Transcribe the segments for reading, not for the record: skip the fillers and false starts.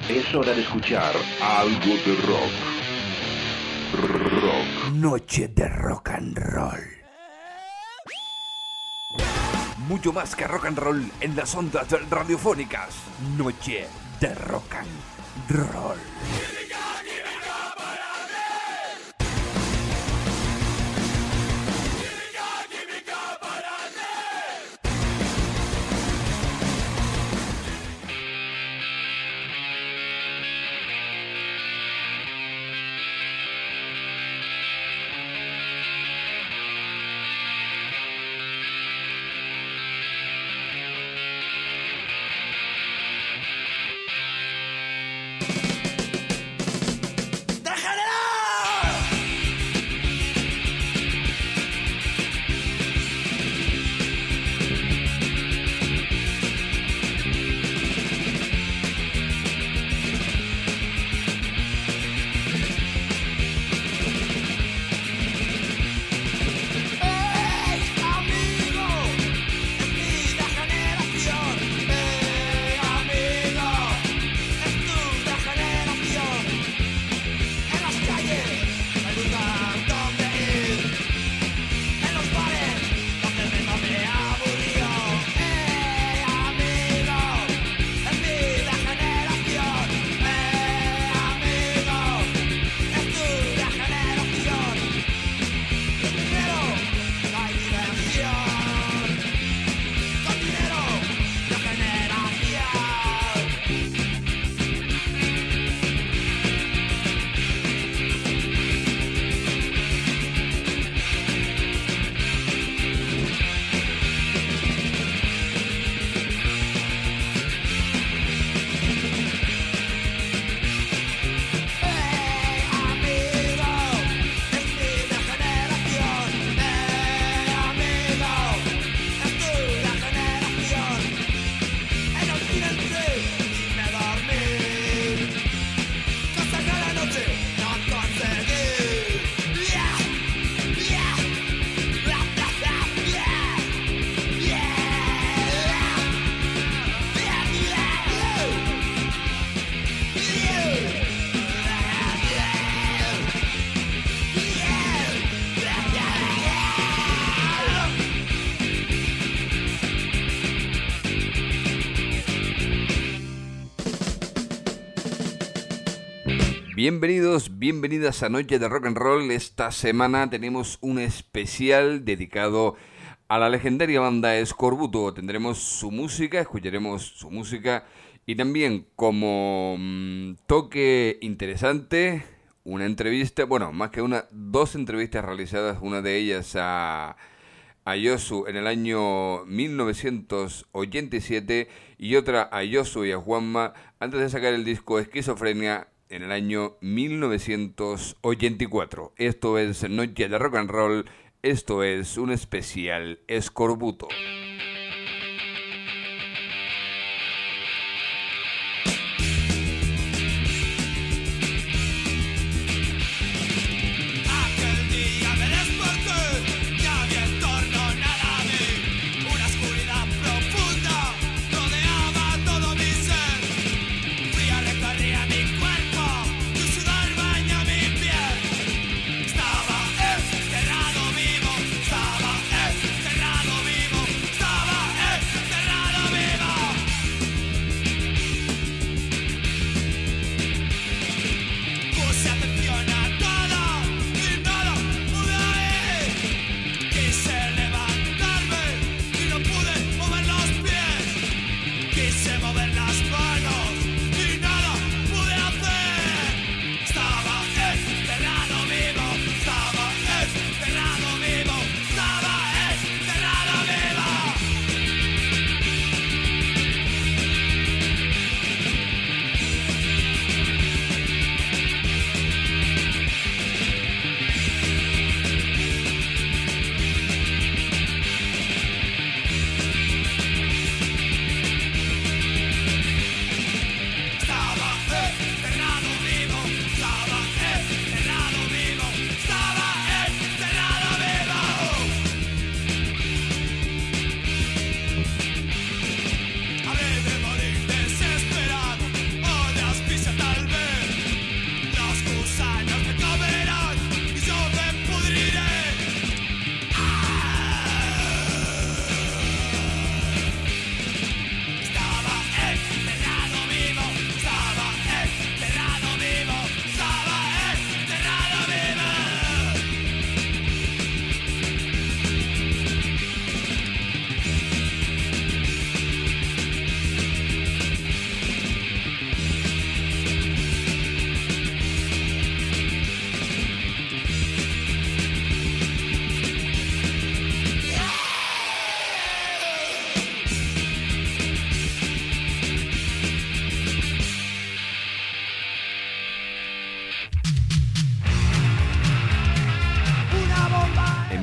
Es hora de escuchar algo de rock. Rock. Noche de rock and roll. Mucho más que rock and roll en las ondas radiofónicas. Noche de rock and roll. Bienvenidos, bienvenidas a Noche de Rock and Roll. Esta semana tenemos un especial dedicado a la legendaria banda Escorbuto. Tendremos su música, escucharemos su música y también como toque interesante, una entrevista, bueno, más que una, dos entrevistas realizadas, una de ellas a Yosu en el año 1987 y otra a Yosu y a Juanma antes de sacar el disco Esquizofrenia en el año 1984. Esto es Noche de Rock and Roll, esto es un especial Escorbuto. Estaba enterrado vivo,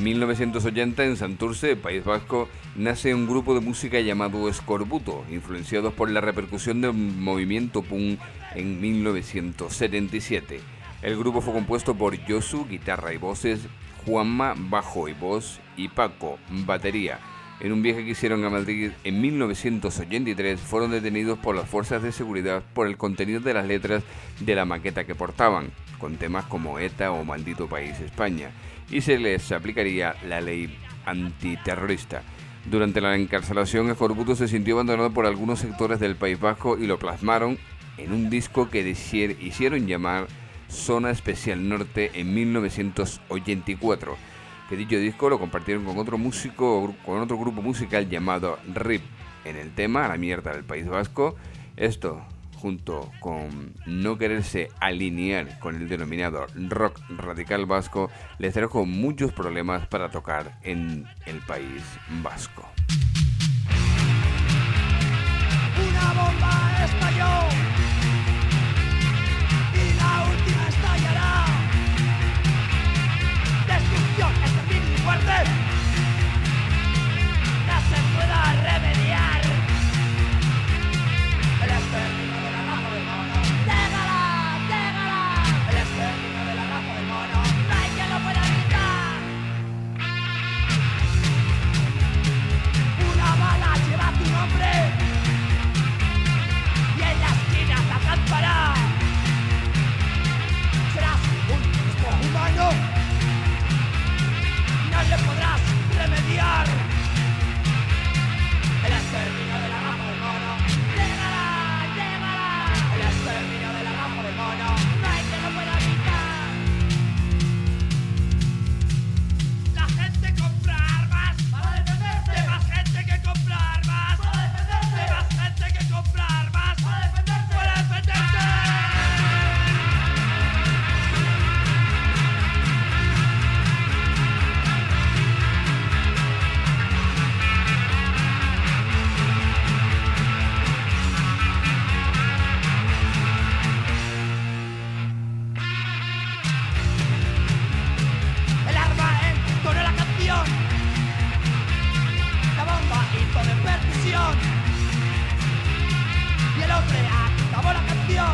1980, en Santurce, País Vasco, nace un grupo de música llamado Eskorbuto, influenciados por la repercusión del movimiento punk en 1977. El grupo fue compuesto por Josu, guitarra y voces, Juanma, bajo y voz, y Paco, batería. En un viaje que hicieron a Madrid en 1983, fueron detenidos por las fuerzas de seguridad por el contenido de las letras de la maqueta que portaban, con temas como ETA o Maldito País España, y se les aplicaría la ley antiterrorista. Durante la encarcelación, Eskorbuto se sintió abandonado por algunos sectores del País Vasco y lo plasmaron en un disco que hicieron llamar Zona Especial Norte en 1984, que dicho disco lo compartieron con otro grupo musical llamado RIP. En el tema A la mierda del País Vasco, esto junto con no quererse alinear con el denominado rock radical vasco, les trajo muchos problemas para tocar en el País Vasco. Una bomba estalló y la última estallará. Destrucción, exterminio y muerte. No se pueda remediar. El exterminio de la raza del mono. ¡Llegala! ¡Llegala! El exterminio de la raza del mono. No hay quien lo pueda evitar. Una bala lleva tu nombre. Y en la esquina te acampará. Serás un mismo humano. No le podrás remediar. El exterminio de la raza del mono. ¡Llegala! ¡Llegala! El exterminio de la raza del mono. No hay quien lo pueda evitar. La gente compra armas para defenderse. De más gente que compra armas para defenderse. De más gente que compra armas para defenderse. Para defenderse. El arma entonó la canción. La bomba hizo de percusión. Y el hombre acabó la canción.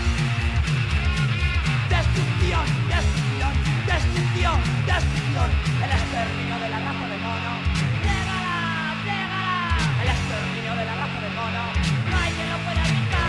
Destrucción, destrucción, destrucción, destrucción. El exterminio de la raza del mono. ¡Llegala! ¡Llegala! El exterminio de la raza del mono. No hay quien lo pueda evitar.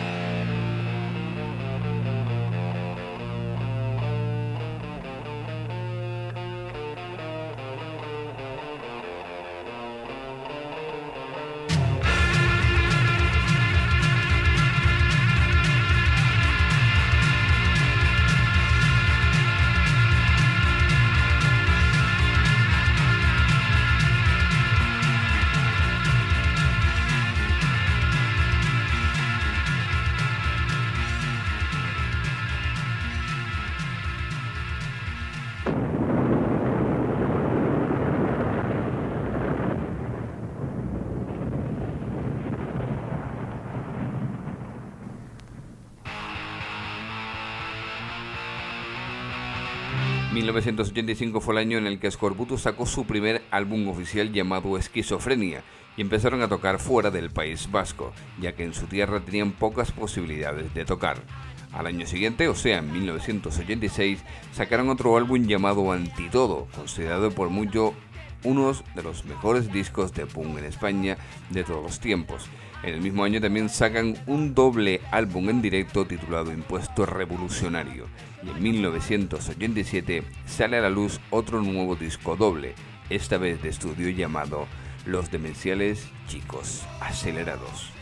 En 1985 fue el año en el que Eskorbuto sacó su primer álbum oficial llamado Esquizofrenia y empezaron a tocar fuera del País Vasco, ya que en su tierra tenían pocas posibilidades de tocar. Al año siguiente, o sea, en 1986, sacaron otro álbum llamado Antitodo, considerado por muchos uno de los mejores discos de punk en España de todos los tiempos. En el mismo año también sacan un doble álbum en directo titulado Impuesto Revolucionario, y en 1987 sale a la luz otro nuevo disco doble, esta vez de estudio llamado Los Demenciales Chicos Acelerados.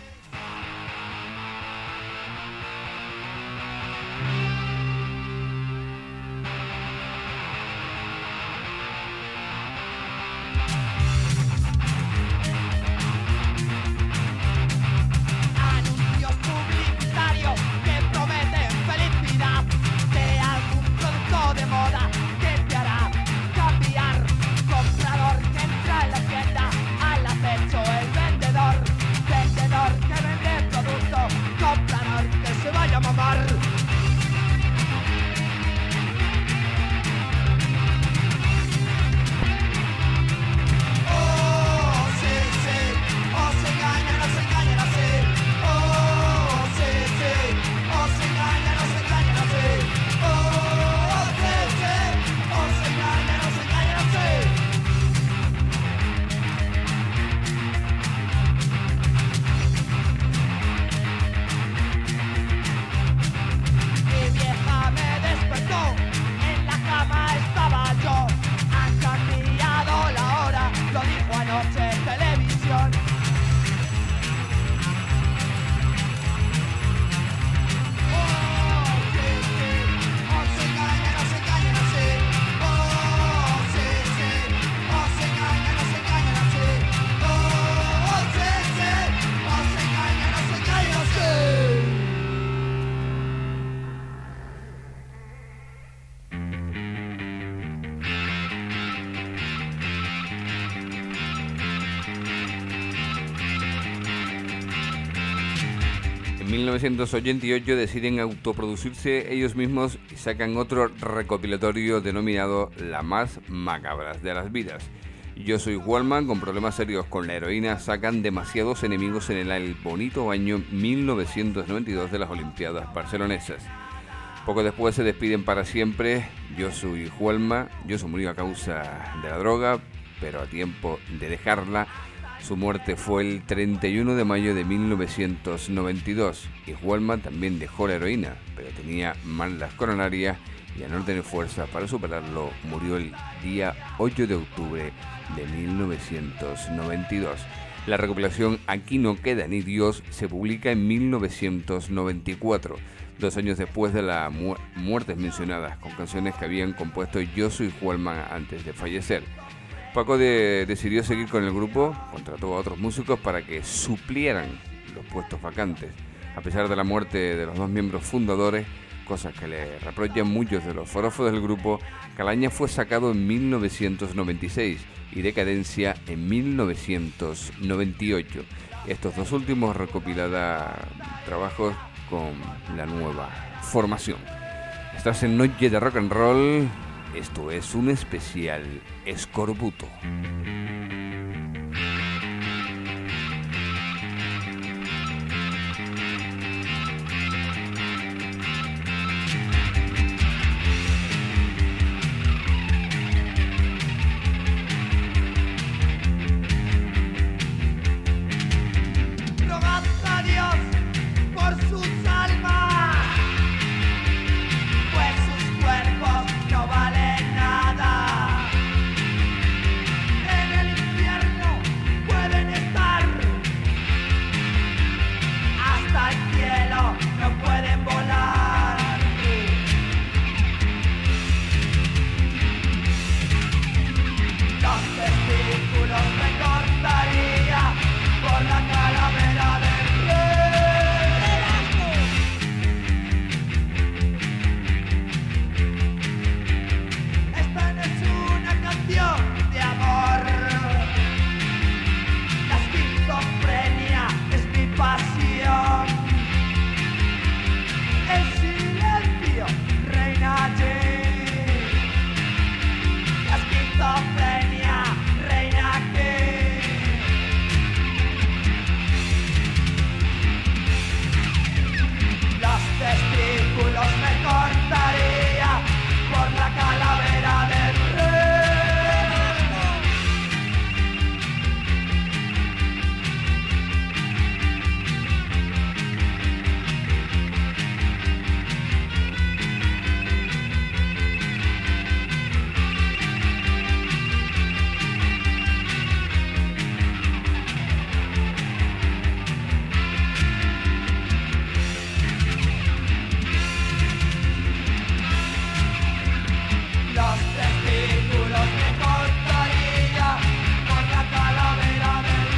Anuncios publicitarios que prometen felicidad de algún producto de moda que te hará cambiar. Comprador que entra en la tienda, al acecho el vendedor. Vendedor que vende producto, comprador que se vaya a mamar. 1988 deciden autoproducirse ellos mismos y sacan otro recopilatorio denominado La más macabras de las vidas. Yo soy Wallman, con problemas serios con la heroína, sacan Demasiados enemigos en el bonito año 1992 de las Olimpiadas barcelonesas. Poco después se despiden para siempre. Yo soy Wallman, Josu murió a causa de la droga, pero a tiempo de dejarla. Su muerte fue el 31 de mayo de 1992 y Wallman también dejó la heroína, pero tenía mal las coronarias y al no tener fuerza para superarlo, murió el día 8 de octubre de 1992. La recopilación Aquí no queda ni Dios se publica en 1994, 2 años después de las muertes mencionadas, con canciones que habían compuesto Josu y Wallman antes de fallecer. Paco decidió seguir con el grupo, contrató a otros músicos para que suplieran los puestos vacantes. A pesar de la muerte de los dos miembros fundadores, cosas que le reprochan muchos de los forofos del grupo, Calaña fue sacado en 1996 y Decadencia en 1998. Estos dos últimos recopilados trabajos con la nueva formación. Estás en Noche de Rock and Roll. Esto es un especial Escorbuto. Rogad a Dios por sus almas, pues sus cuerpos no valen nada. En el infierno pueden estar, hasta el cielo no pueden volar. Los testículos me cortaría por la calavera del rey. Esta no es una canción de amor. La esquizofrenia es mi pasión. El silencio reina allí. La esquizofrenia reina aquí. Los testículos me cortaría por la calavera del rey. Los testículos me cortaría por la calavera del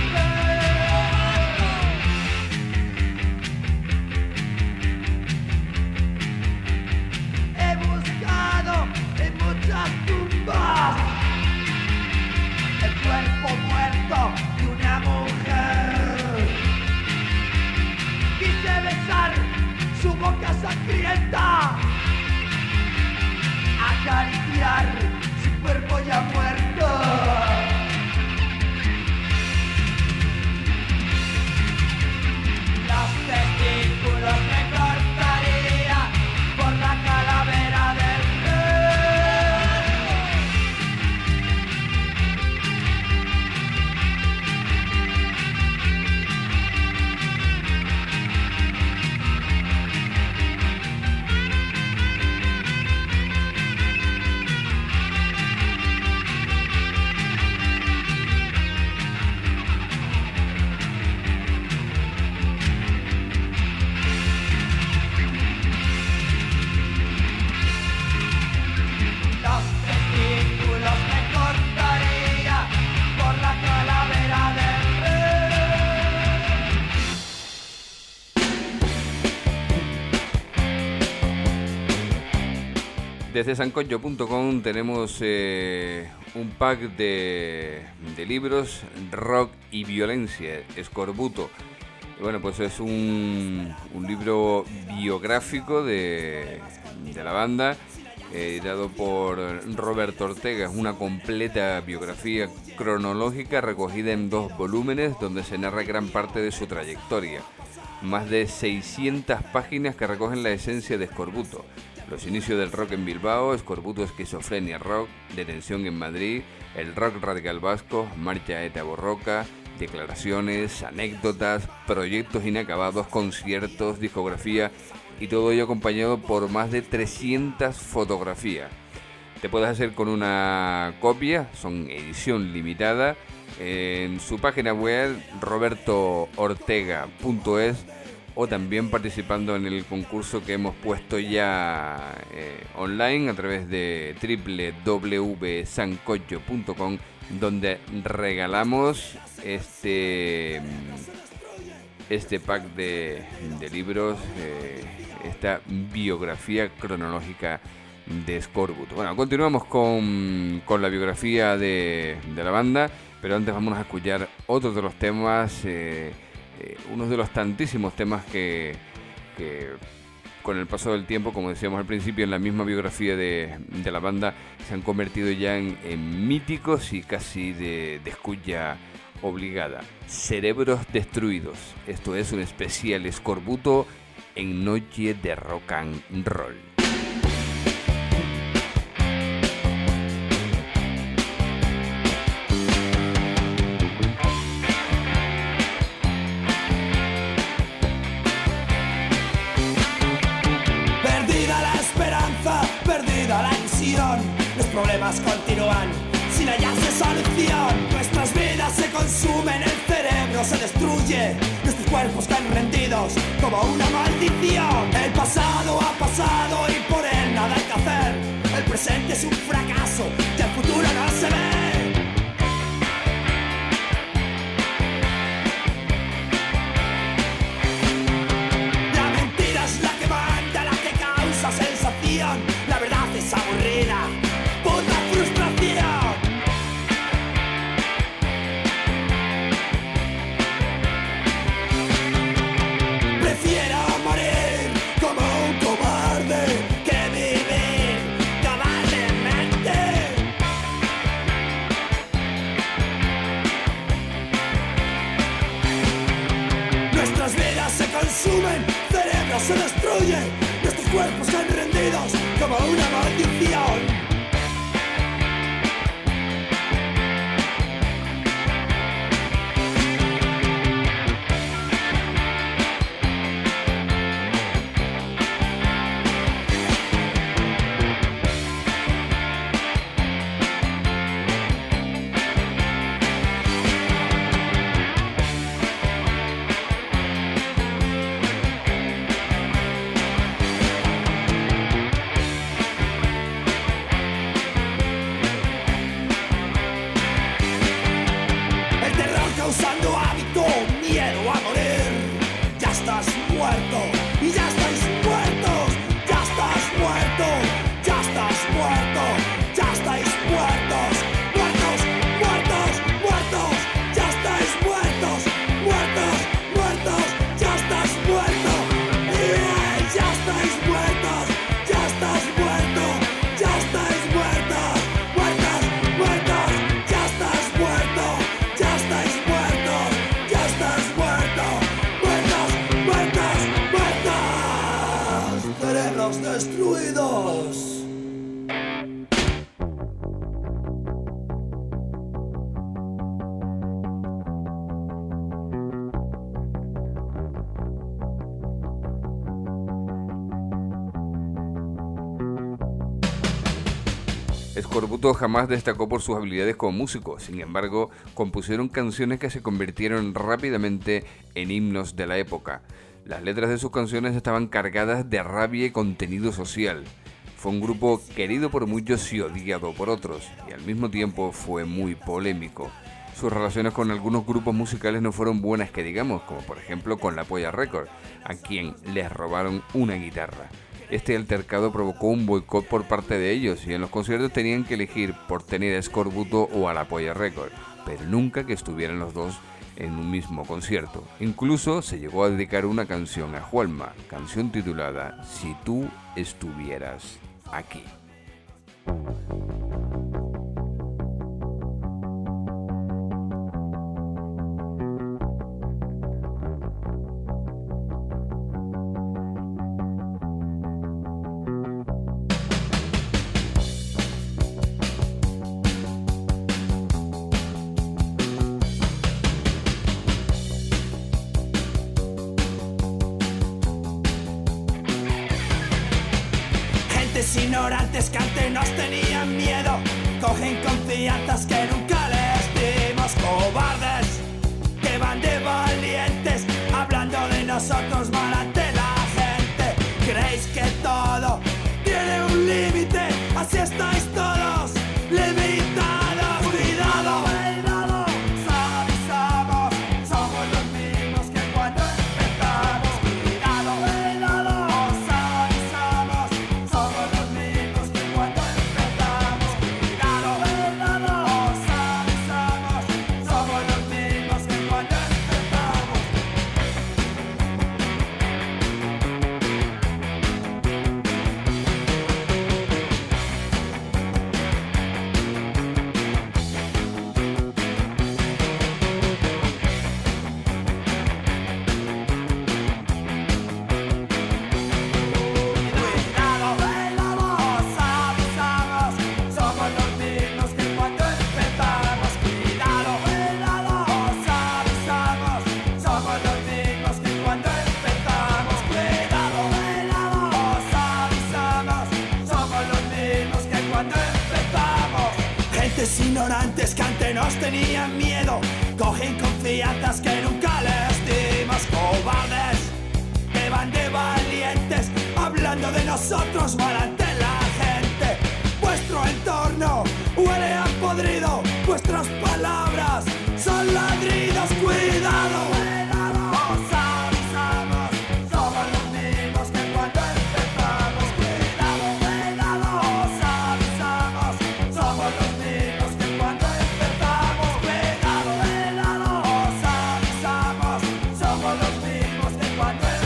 rey. He buscado en muchas tumbas el cuerpo muerto de una mujer. Quise besar su boca sangrienta, acariciar su cuerpo ya muerto. Los testículos me cortaría por la calavera del Los testículos me cortaría por la calavera del rey. Desde sancocho.com tenemos un pack de libros, Rock y Violencia, Escorbuto. Bueno, pues es un libro biográfico de la banda, editado por Roberto Ortega. Es una completa biografía cronológica recogida en 2 volúmenes donde se narra gran parte de su trayectoria. Más de 600 páginas que recogen la esencia de Eskorbuto. Los inicios del rock en Bilbao, Eskorbuto Esquizofrenia Rock, Detención en Madrid, el rock radical vasco, Marcha Eta Borroka, declaraciones, anécdotas, proyectos inacabados, conciertos, discografía y todo ello acompañado por más de 300 fotografías. Te puedes hacer con una copia, son edición limitada, en su página web robertoortega.es o también participando en el concurso que hemos puesto ya online a través de www.sancocho.com, donde regalamos este pack de libros, esta biografía cronológica de Eskorbuto. Bueno, continuamos con la biografía de la banda, pero antes vamos a escuchar otro de los temas, uno de los tantísimos temas que con el paso del tiempo, como decíamos al principio, en la misma biografía de la banda, se han convertido ya en míticos y casi de escucha obligada. Cerebros Destruidos. Esto es un especial Eskorbuto en Noche de Rock and Roll. Los problemas continúan sin hallarse solución. Nuestras vidas se consumen, el cerebro se destruye, nuestros cuerpos caen rendidos como una maldición. El pasado ha pasado y por él nada hay que hacer. El presente es un fracaso y el futuro no se ve. La mentira es la que manda, la que causa sensación. La verdad es aburrida, puta frustración. Prefiero morir como un cobarde que vivir cobardemente. Nuestras vidas se consumen, cerebros se destruyen, nuestros cuerpos están rendidos como una maldición. Causando hábito, miedo a morir. Ya estás muerto y ya estáis muertos. Ya estás muerto, ya estás muerto, ya estáis muertos. Muertos, muertos, muertos, ya estáis muertos. Muertos, muertos, ya estás muerto. Ya estáis muertos, ya estás muerto, ya estáis muertos. Muertos, muertos, ya estás muerto, ya estáis muertos. Ya estás muerto, muertos, muertos, muertos. Cerebros destruidos. Eskorbuto jamás destacó por sus habilidades como músico, sin embargo, compusieron canciones que se convirtieron rápidamente en himnos de la época. Las letras de sus canciones estaban cargadas de rabia y contenido social. Fue un grupo querido por muchos y odiado por otros, y al mismo tiempo fue muy polémico. Sus relaciones con algunos grupos musicales no fueron buenas que digamos, como por ejemplo con La Polla Records, a quien les robaron una guitarra. Este altercado provocó un boicot por parte de ellos y en los conciertos tenían que elegir por tener a Eskorbuto o a La Polla Records, pero nunca que estuvieran los dos en un mismo concierto. Incluso se llegó a dedicar una canción a Juanma, canción titulada Si tú estuvieras aquí. Ignorantes que antes nos tenían miedo, cogen confianzas que nunca les dimos. Cobardes que van de valientes, hablando de nosotros mal ante la gente. Creéis que todo tiene un límite, así estáis todos limitados. Cuidado, cuidado, avisamos, somos los mismos que cuando empezamos. Cuidado, cuidado, avisamos, somos los mismos que cuando empezamos. Cuidado, cuidado, avisamos, somos los mismos que cuando empezamos. Cuidado, cuidado, avisamos, somos los mismos que cuando empezamos. Cuidado, cuidado, avisamos, somos los mismos que cuando empezamos. Cuidado, cuidado, avisamos, somos los mismos que cuando empezamos. Gentes ignorantes que antes nos tenían miedo, cogen confianzas que nunca les dimos. Cobardes que van de valientes, hablando de nosotros mal ante la gente. Vuestro entorno huele a podrido, vuestras palabras son ladridos. Cuidado, cuidado, os avisamos, somos los mismos que cuando empezamos. Cuidado, cuidado, os avisamos, somos los mismos que cuando empezamos. Cuidado, cuidado, os avisamos, somos los mismos que cuando empezamos.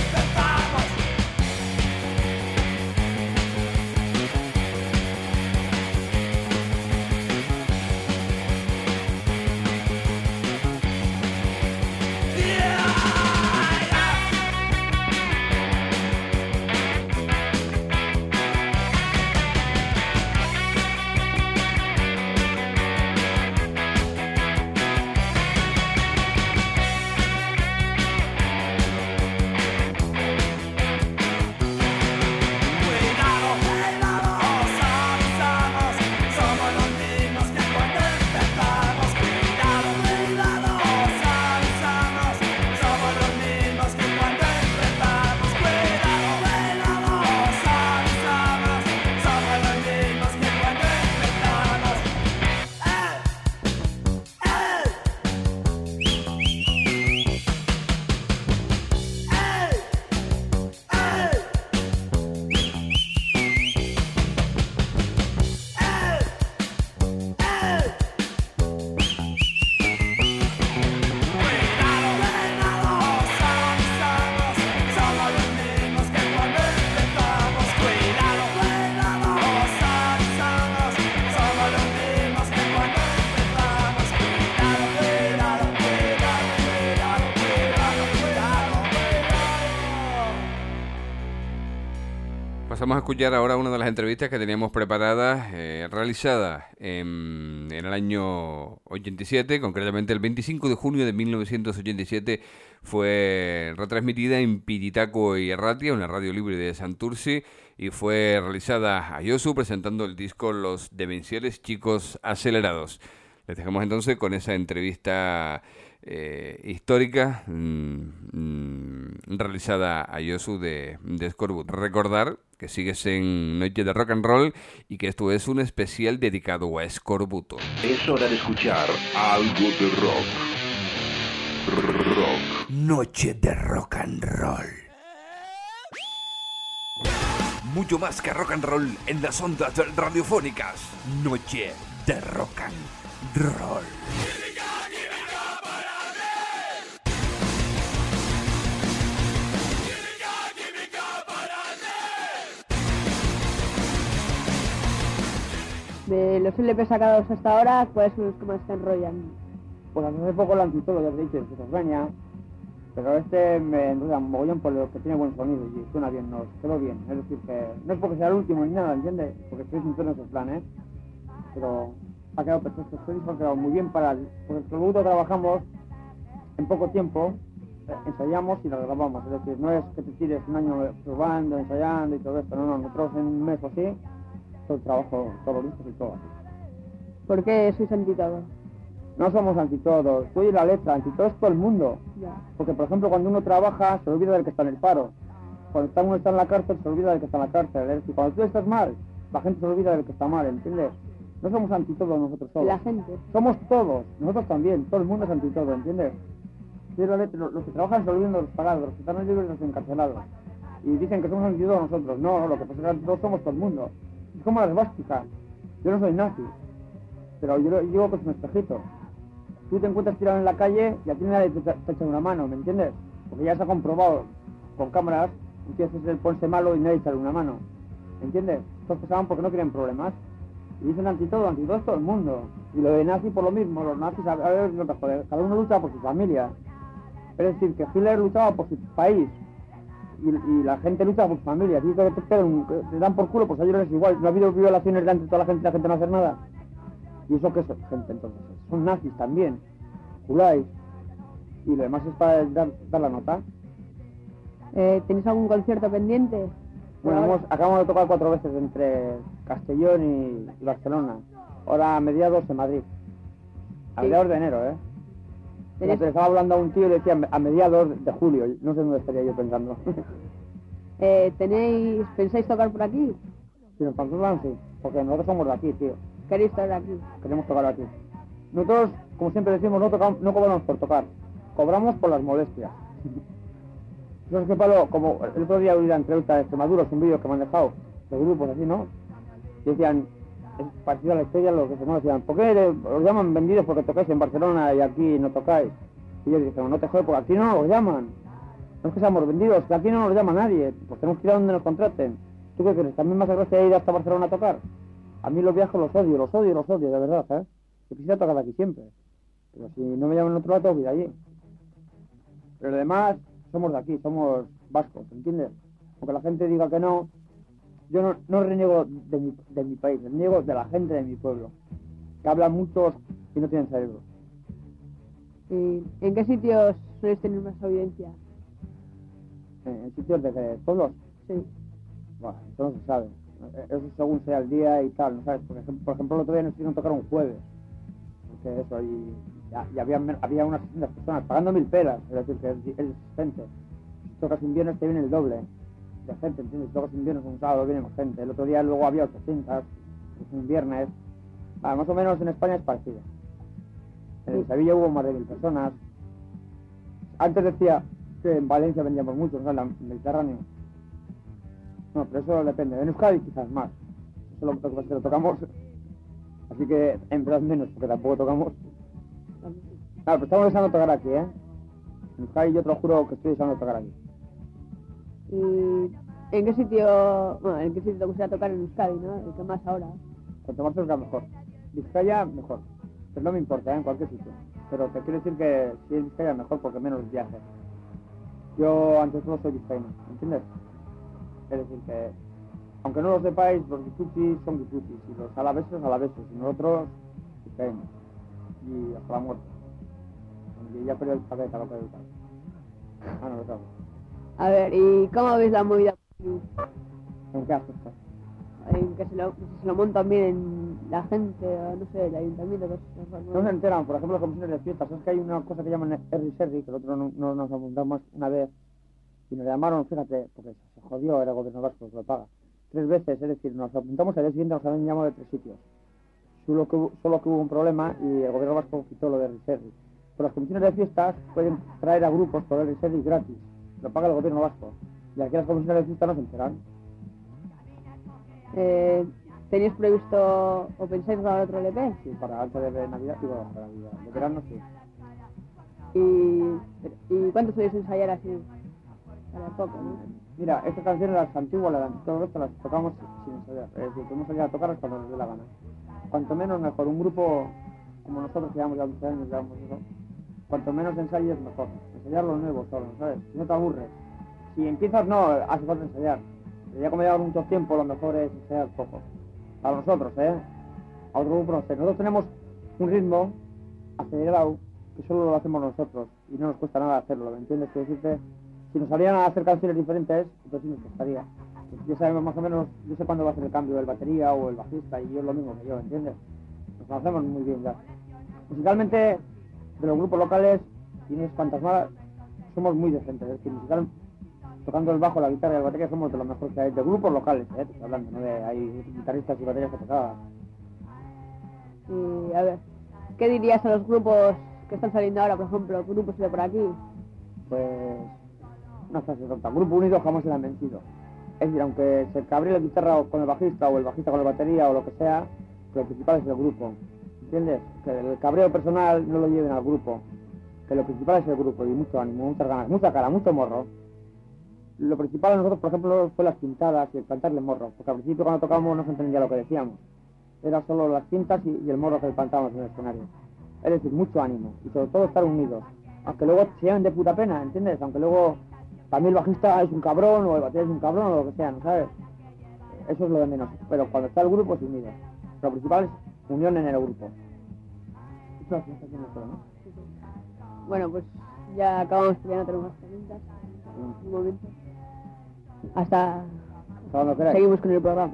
Cuidado, cuidado, os avisamos, somos los mismos que cuando empezamos. Cuidado, cuidado, os avisamos, somos los mismos que cuando empezamos. Cuidado, cuidado, os avisamos, somos los mismos que cuando empezamos. Cuidado, cuidado, os avisamos, somos los mismos que cuando empezamos. Cuidado, cuidado, os avisamos, somos los mismos que cuando empezamos. Cuidado, cuidado, cuidado, cuidado, cuidado, cuidado. Pasamos a escuchar ahora una de las entrevistas que teníamos preparadas, realizada en el año 87, concretamente el 25 de junio de 1987, fue retransmitida en Piritaco y Erratia, una radio libre de Santurci, y fue realizada a Yosu presentando el disco Los Demenciales Chicos Acelerados. Les dejamos entonces con esa entrevista histórica realizada a Yosu de Skorbut. Recordar que sigues en Noche de Rock and Roll y que esto es un especial dedicado a Scorbuto. Es hora de escuchar algo de rock. Rock. Noche de Rock and Roll. Mucho más que rock and roll en las ondas radiofónicas. Noche de Rock and Roll. De los LP sacados hasta ahora, ¿cuáles son los que más te enrollan? Pues hace poco lo Antitodo, ya te he dicho, de Esquizofrenia, pero este me enrolla un mogollón por lo que tiene buen sonido y suena bien, nos quedó bien. Es decir, que no es porque sea el último ni nada, ¿entiendes? Porque estoy sincero en ese plan, ¿eh? Pero ha quedado perfecto, este disco ha quedado muy bien para porque el producto trabajamos en poco tiempo, ensayamos y lo grabamos. Es decir, no es que te tires un año probando, ensayando y todo esto, no, nosotros en un mes o así, todo el trabajo, todos los discos y todo así. ¿Por qué sois Antitodo? No somos Antitodo, tú y la letra, Antitodo es todo el mundo. Ya. Porque, por ejemplo, cuando uno trabaja, se olvida del que está en el paro. Cuando uno está en la cárcel, se olvida del que está en la cárcel. Es decir, cuando tú estás mal, la gente se olvida del que está mal, ¿entiendes? No somos Antitodo nosotros solos. La gente. Somos todos, nosotros también, todo el mundo es Antitodo, ¿entiendes? Tú y la letra, los que trabajan se olvidan de los parados, los que están en libres de los encarcelados. Y dicen que somos Antitodo nosotros. No, lo que pasa es que Antitodo somos todo el mundo. Es como la esvástica. Yo no soy nazi, pero yo llevo con un espejito. Tú te encuentras tirado en la calle y a ti nadie te echa una mano, ¿me entiendes? Porque ya se ha comprobado con cámaras, un tío hace el ponse malo y nadie echa una mano, ¿me entiendes? Estos pasaban porque no quieren problemas. Y dicen Antitodo es todo el mundo. Y lo de nazi por lo mismo, los nazis, a ver, joder, cada uno lucha por su familia. Es decir, que Hitler luchaba por su país y la gente lucha por su familia. Así que te dan por culo, pues a ellos es igual. No ha habido violaciones de ante toda la gente no hacer nada. ¿Y eso qué es gente entonces? Son nazis también, culáis, y lo demás es para dar la nota. ¿Tenéis algún concierto pendiente? Bueno, acabamos de tocar 4 veces entre Castellón y Barcelona, ahora a mediados en Madrid, a mediados de enero, ¿eh? Le estaba hablando a un tío y le decía a mediados de julio, no sé dónde estaría yo pensando. ¿Pensáis tocar por aquí? Si nos Pamplona, sí, porque nosotros somos de aquí, tío. ¿Queréis tocar aquí? Queremos tocar aquí. Nosotros, como siempre decimos, no cobramos por tocar, cobramos por las molestias. ¿Sabes qué, Pablo? Como el otro día oí la entrevista de Extremadura, es un vídeo que me han dejado de grupos así, ¿no? Y decían, es parecido a la historia lo que se nos decían, ¿por qué os llaman vendidos porque tocáis en Barcelona y aquí no tocáis? Y ellos dijeron, no te jodes, porque aquí no nos llaman. No es que seamos vendidos, que aquí no nos llama nadie, pues tenemos que ir a donde nos contraten. ¿Tú qué crees? ¿También me hace gracia ir hasta Barcelona a tocar? A mí los viajes los odio, de verdad, ¿eh? Yo quisiera tocar aquí siempre, pero si no me llaman en otro lado, tengo que ir allí. Pero además, somos de aquí, somos vascos, ¿entiendes? Aunque la gente diga que no, yo no reniego de mi país, reniego de la gente de mi pueblo, que hablan muchos y no tienen cerebro. ¿Y en qué sitios sueles tener más audiencia? ¿En sitios de pueblos? Sí. Bueno, eso no se sabe. Eso según sea el día y tal, ¿no sabes? Por ejemplo, el otro día nos hicieron tocar un jueves. Porque eso, y había unas 600 personas pagando 1000 pelas, es decir, que es gente. Si tocas un viernes te viene el doble de gente, ¿entiendes? Si tocas un viernes o un sábado viene más gente. El otro día luego había 800, pues un viernes. Más o menos en España es parecido. En Sevilla hubo más de 1000 personas. Antes decía que en Valencia vendíamos mucho, ¿no? En el Mediterráneo. No, pero eso depende. En Euskadi quizás más. Eso es lo que lo tocamos. Así que en verdad menos, porque tampoco tocamos. Claro, pero estamos deseando tocar aquí, ¿eh? En Euskadi yo te lo juro que estoy deseando tocar aquí. ¿Y en qué sitio te gustaría tocar en Euskadi, no? El que más ahora. Cuanto más cerca mejor. Vizcaya mejor. Pero no me importa, ¿eh? En cualquier sitio. Pero te quiero decir que si es Vizcaya mejor porque menos viajes. Yo antes todo soy vizcaíno, ¿entiendes? Es decir que, aunque no lo sepáis, los guichuchis son guichuchis y los alaveses, y nosotros vizcaínos. Y hasta la muerte. Y ya perdió el cabeza lo que he usado. No lo sabes. A ver, ¿y cómo veis la movida aquí? ¿En qué aspecto? En que se lo montan bien la gente, o no sé, el ayuntamiento. No se enteran, por ejemplo, las comisiones de fiestas. Es que hay una cosa que llaman Serri, que el otro no nos apuntamos una vez. Y nos llamaron, fíjate, porque se jodió, era el gobierno vasco que lo paga. 3 veces, es decir, nos apuntamos al día siguiente, nos habían llamado de 3 sitios. Solo que hubo un problema y el gobierno vasco quitó lo de Reservi. Pero las comisiones de fiestas pueden traer a grupos por el Reservi gratis. Lo paga el gobierno vasco. Y aquí las comisiones de fiestas no se enteran. ¿Tenéis previsto o pensáis grabar otro LP? Sí, para antes de Navidad, digo, para Navidad. De verano sí. ¿Y cuánto soléis ensayar así? Para poco, ¿no? Mira, estas canciones, las antiguas, todo esto las tocamos sin ensayar. Es decir, podemos salir a tocarlas cuando nos dé la gana. cuanto menos mejor. Un grupo como nosotros que llevamos ya 11 años, llevamos eso, cuanto menos ensayes mejor. Ensayar lo nuevo solo, ¿sabes? Si no te aburres. Si empiezas no, hace falta ensayar. Pero ya como llevamos mucho tiempo, lo mejor es ensayar poco. Para nosotros, a otro grupo no sé. Nosotros tenemos un ritmo acelerado que solo lo hacemos nosotros y no nos cuesta nada hacerlo, ¿me entiendes? Quiero decirte, si nos salieran a hacer canciones diferentes, entonces sí nos costaría. Ya sabemos más o menos, yo sé cuándo va a hacer el cambio el batería o el bajista y yo es lo mismo que yo, ¿entiendes? Nos conocemos muy bien ya. Musicalmente, de los grupos locales, tienes cuantas más, somos muy decentes, es decir, musical, tocando el bajo, la guitarra y el batería somos de los mejores que hay, de grupos locales, te estoy hablando, ¿no? Hay guitarristas y baterías que tocaban. Y a ver, ¿qué dirías a los grupos que están saliendo ahora, por ejemplo, grupos de por aquí? Pues, una frase tonta, grupo unido jamás serán vencidos. Es decir, aunque se cabre la guitarra con el bajista o el bajista con la batería o lo que sea, lo principal es el grupo, ¿entiendes? Que el cabreo personal no lo lleven al grupo, que lo principal es el grupo y mucho ánimo, muchas ganas, mucha cara, mucho morro. Lo principal a nosotros, por ejemplo, fue las pintadas y el cantarle morro, porque al principio cuando tocábamos no se entendía lo que decíamos. Era solo las cintas y el morro que cantábamos en el escenario. Es decir, mucho ánimo y sobre todo estar unidos. Aunque luego se lleven de puta pena, ¿entiendes? Aunque luego también el bajista es un cabrón o el batería es un cabrón o lo que sea, ¿no sabes? Eso es lo de menos. Pero cuando está el grupo es unido. Lo principal es unión en el grupo. Eso es todo, ¿no? Bueno, pues ya acabamos, ya no tenemos más preguntas. Un momento. Hasta cuando queráis. Seguimos con el programa.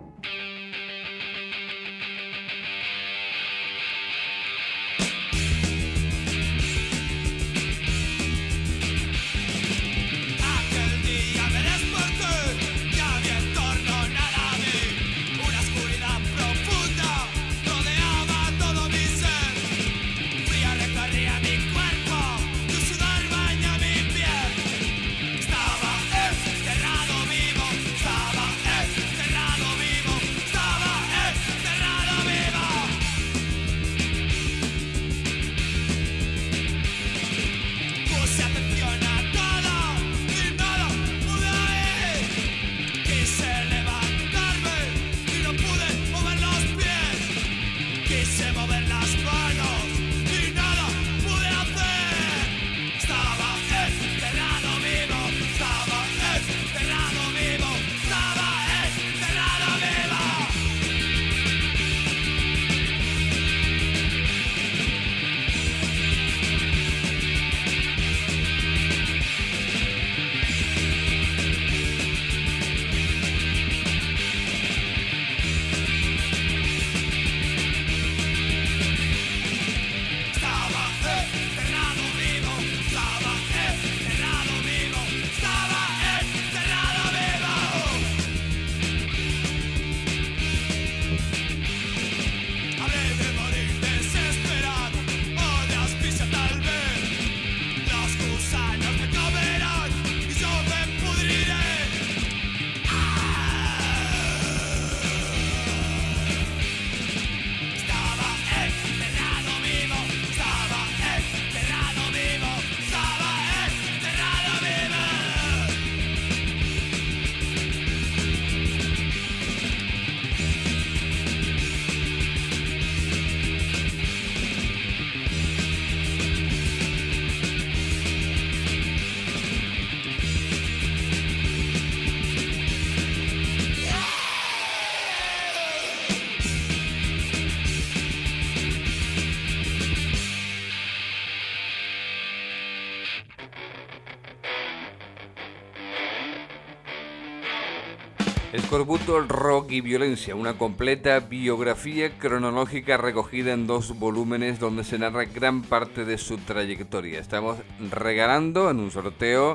Escorbuto, rock y violencia, una completa biografía cronológica recogida en 2 volúmenes donde se narra gran parte de su trayectoria. Estamos regalando en un sorteo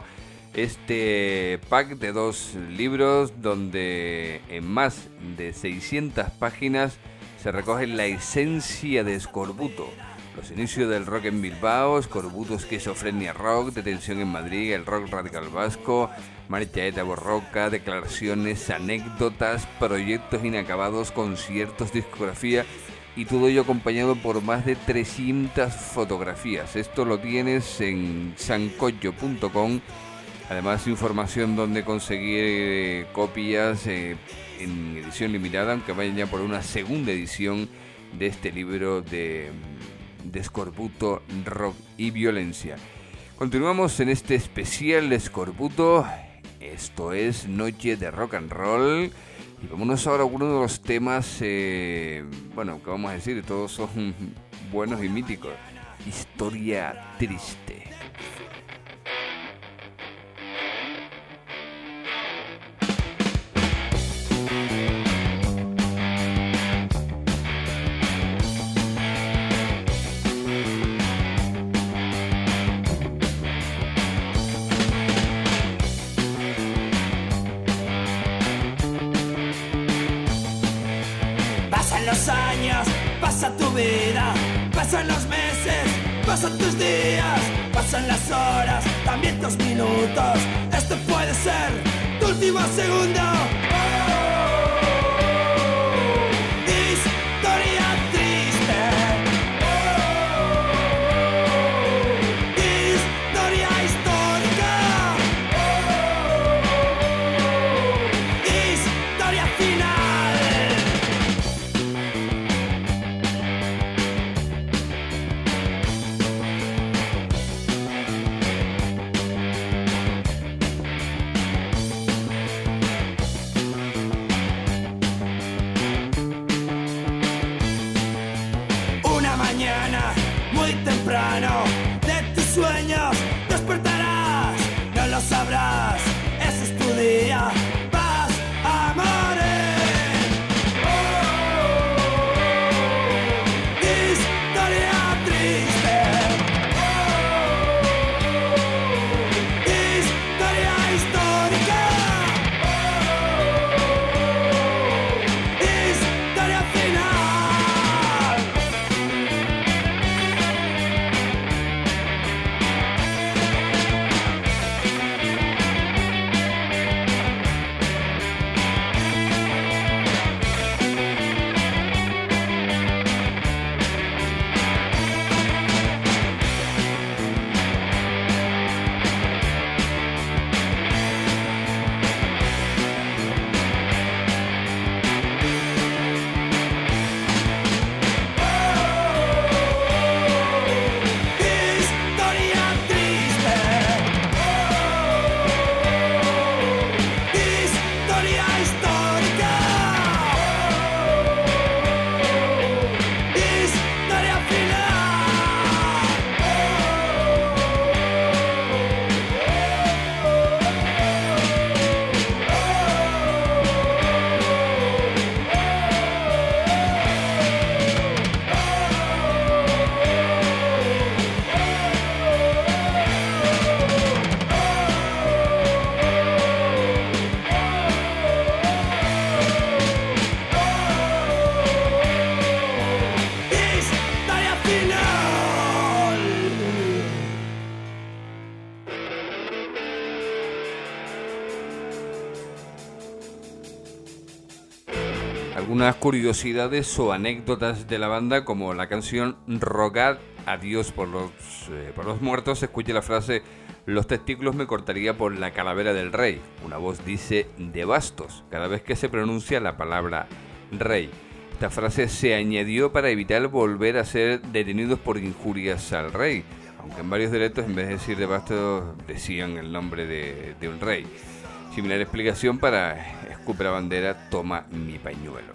este pack de 2 libros donde en más de 600 páginas se recoge la esencia de Escorbuto. Los inicios del rock en Bilbao, Escorbuto, Esquizofrenia Rock, Detención en Madrid, el rock radical vasco, Marcha Eta Borroca, declaraciones, anécdotas, proyectos inacabados, conciertos, discografía y todo ello acompañado por más de 300 fotografías. Esto lo tienes en sancocho.com. Además, información donde conseguir copias en edición limitada, aunque vayan ya por una segunda edición de este libro de Escorbuto, Rock y Violencia. Continuamos en este especial de Escorbuto. Esto es Noche de Rock and Roll. Y vámonos ahora a uno de los temas, bueno, que vamos a decir, todos son buenos y míticos. Historia triste. Pasan los años, pasa tu vida, pasan los meses, pasan tus días, pasan las horas, también tus minutos. Este puede ser tu último segundo. Historia triste. Historia histórica. Historia final. Mañana, muy temprano, de tus sueños despertarás, no lo sabrás, ese es tu día, vas a morir. Historia triste. Historia histórica. Historia final. Algunas curiosidades o anécdotas de la banda, como la canción Rogad a Dios por los muertos, se escucha la frase: los testículos me cortaría por la calavera del rey. Una voz dice de bastos cada vez que se pronuncia la palabra rey. Esta frase se añadió para evitar volver a ser detenidos por injurias al rey, aunque en varios dialectos en vez de decir de bastos decían el nombre de un rey. Similar explicación para escupe la bandera, toma mi pañuelo.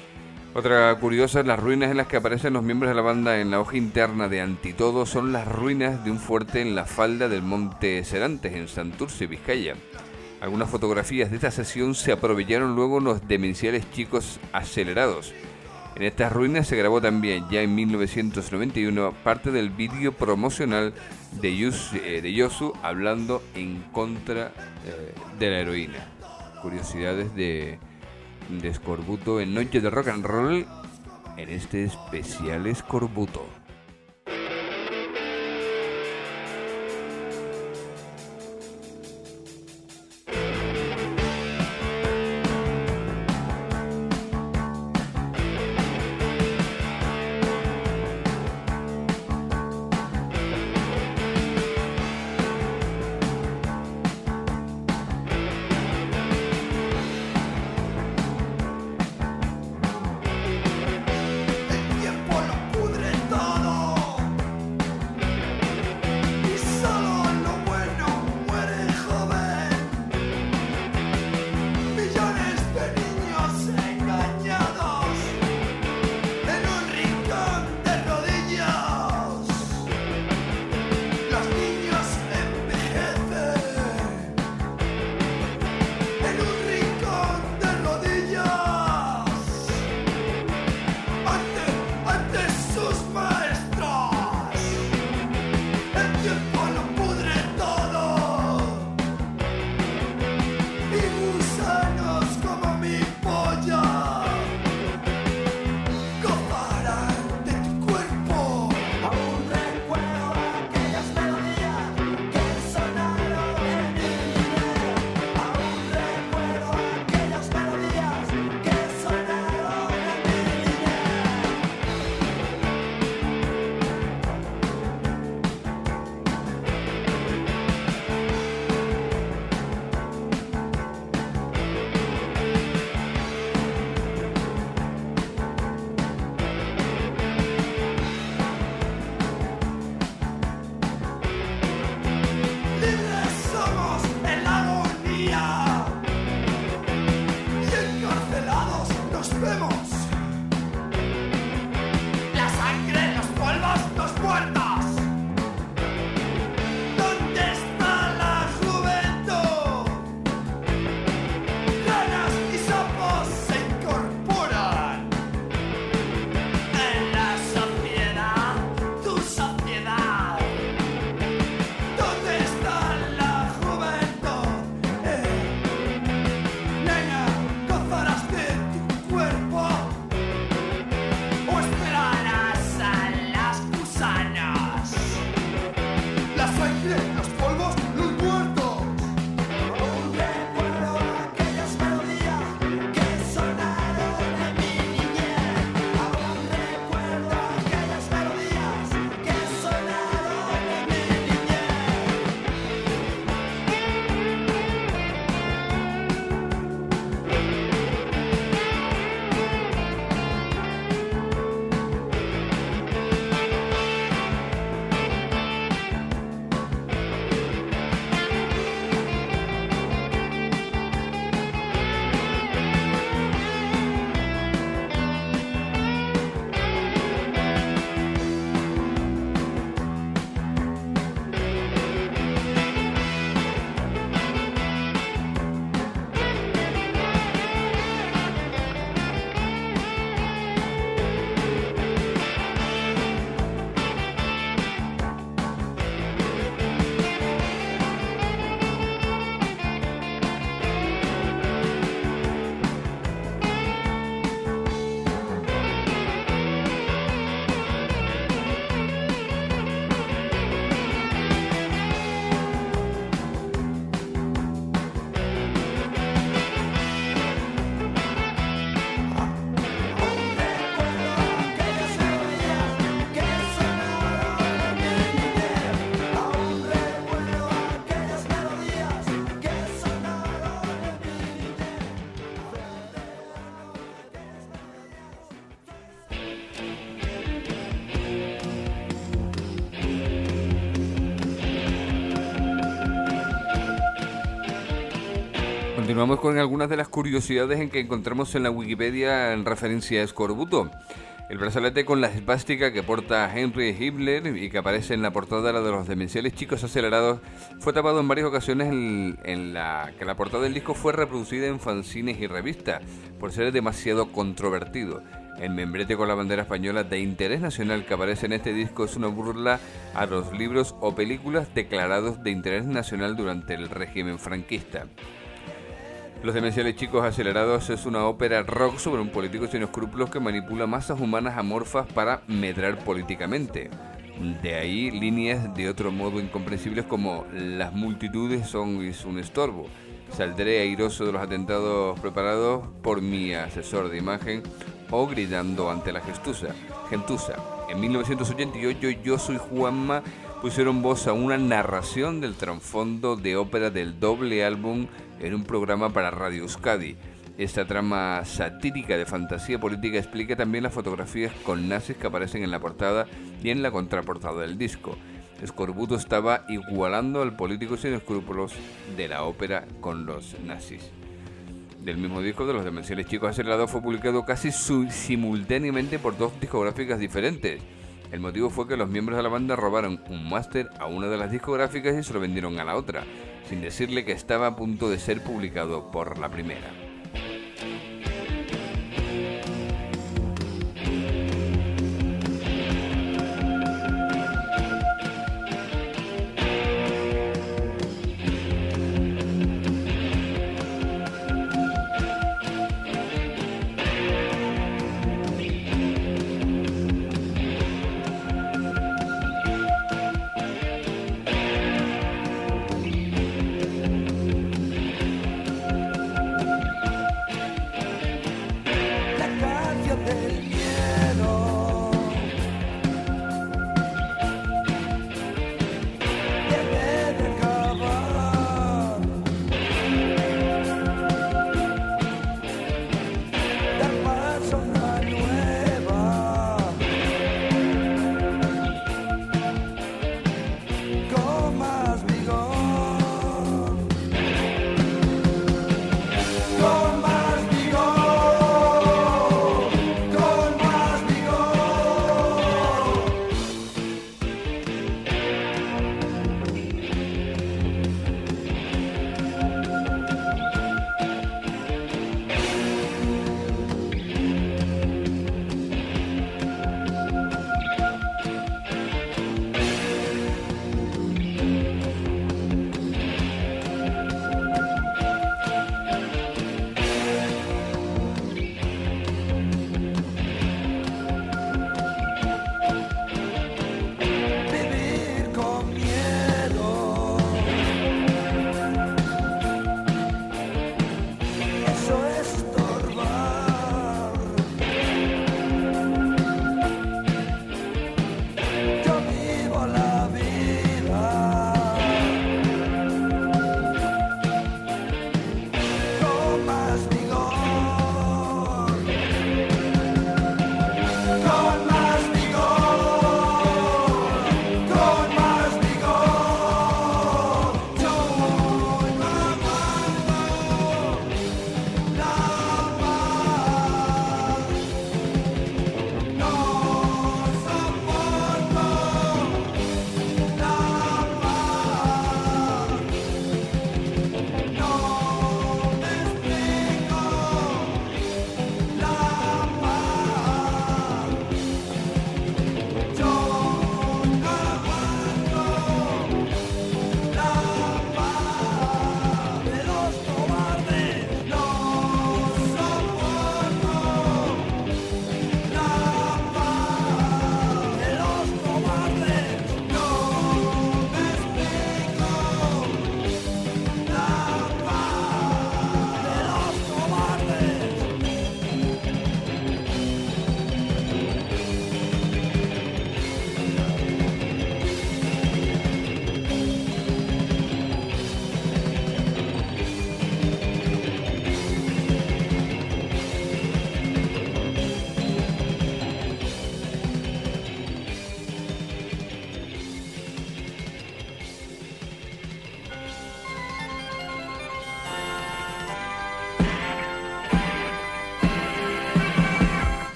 Otra curiosa, las ruinas en las que aparecen los miembros de la banda en la hoja interna de Antitodo son las ruinas de un fuerte en la falda del monte Serantes, en Santurce, Vizcaya. Algunas fotografías de esta sesión se aprovecharon luego en los demenciales Chicos Acelerados. En estas ruinas se grabó también, ya en 1991, parte del vídeo promocional de Yosu hablando en contra de la heroína. Curiosidades de Escorbuto en Noche de Rock and Roll, en este especial Escorbuto. vemos la sangre, los polvos, los muertos. ¿Dónde está la juventud? Ranas y sapos se incorporan en la sociedad, tu sociedad. ¿Dónde está la juventud? Nena, gozarás de tu cuerpo o esperarás a las gusanas. La sangre, los polvos, los muertos. Aún recuerdo aquellas melodías que sonaron en mi niñez. Aún recuerdo aquellas melodías que sonaron en mi niñez. Continuamos con algunas de las curiosidades en que encontramos en la Wikipedia en referencia a escorbuto. El brazalete con la esvástica que porta Henry Himmler y que aparece en la portada de los Demenciales Chicos Acelerados fue tapado en varias ocasiones en la que la portada del disco fue reproducida en fanzines y revistas por ser demasiado controvertido. El membrete con la bandera española de interés nacional que aparece en este disco es una burla a los libros o películas declarados de interés nacional durante el régimen franquista. Los Demenciales Chicos Acelerados es una ópera rock sobre un político sin escrúpulos que manipula masas humanas amorfas para medrar políticamente. De ahí líneas de otro modo incomprensibles como "las multitudes son un estorbo", "saldré airoso de los atentados preparados por mi asesor de imagen" o "gritando ante la gentuza". En 1988 Yo Soy Juanma pusieron voz a una narración del trasfondo de ópera del doble álbum en un programa para Radio Euskadi. Esta trama satírica de fantasía política explica también las fotografías con nazis que aparecen en la portada y en la contraportada del disco. Escorbuto estaba igualando al político sin escrúpulos de la ópera con los nazis. Del mismo disco de los Demenciales Chicos Acelerados fue publicado casi simultáneamente por dos discográficas diferentes. El motivo fue que los miembros de la banda robaron un máster a una de las discográficas y se lo vendieron a la otra, sin decirle que estaba a punto de ser publicado por la primera.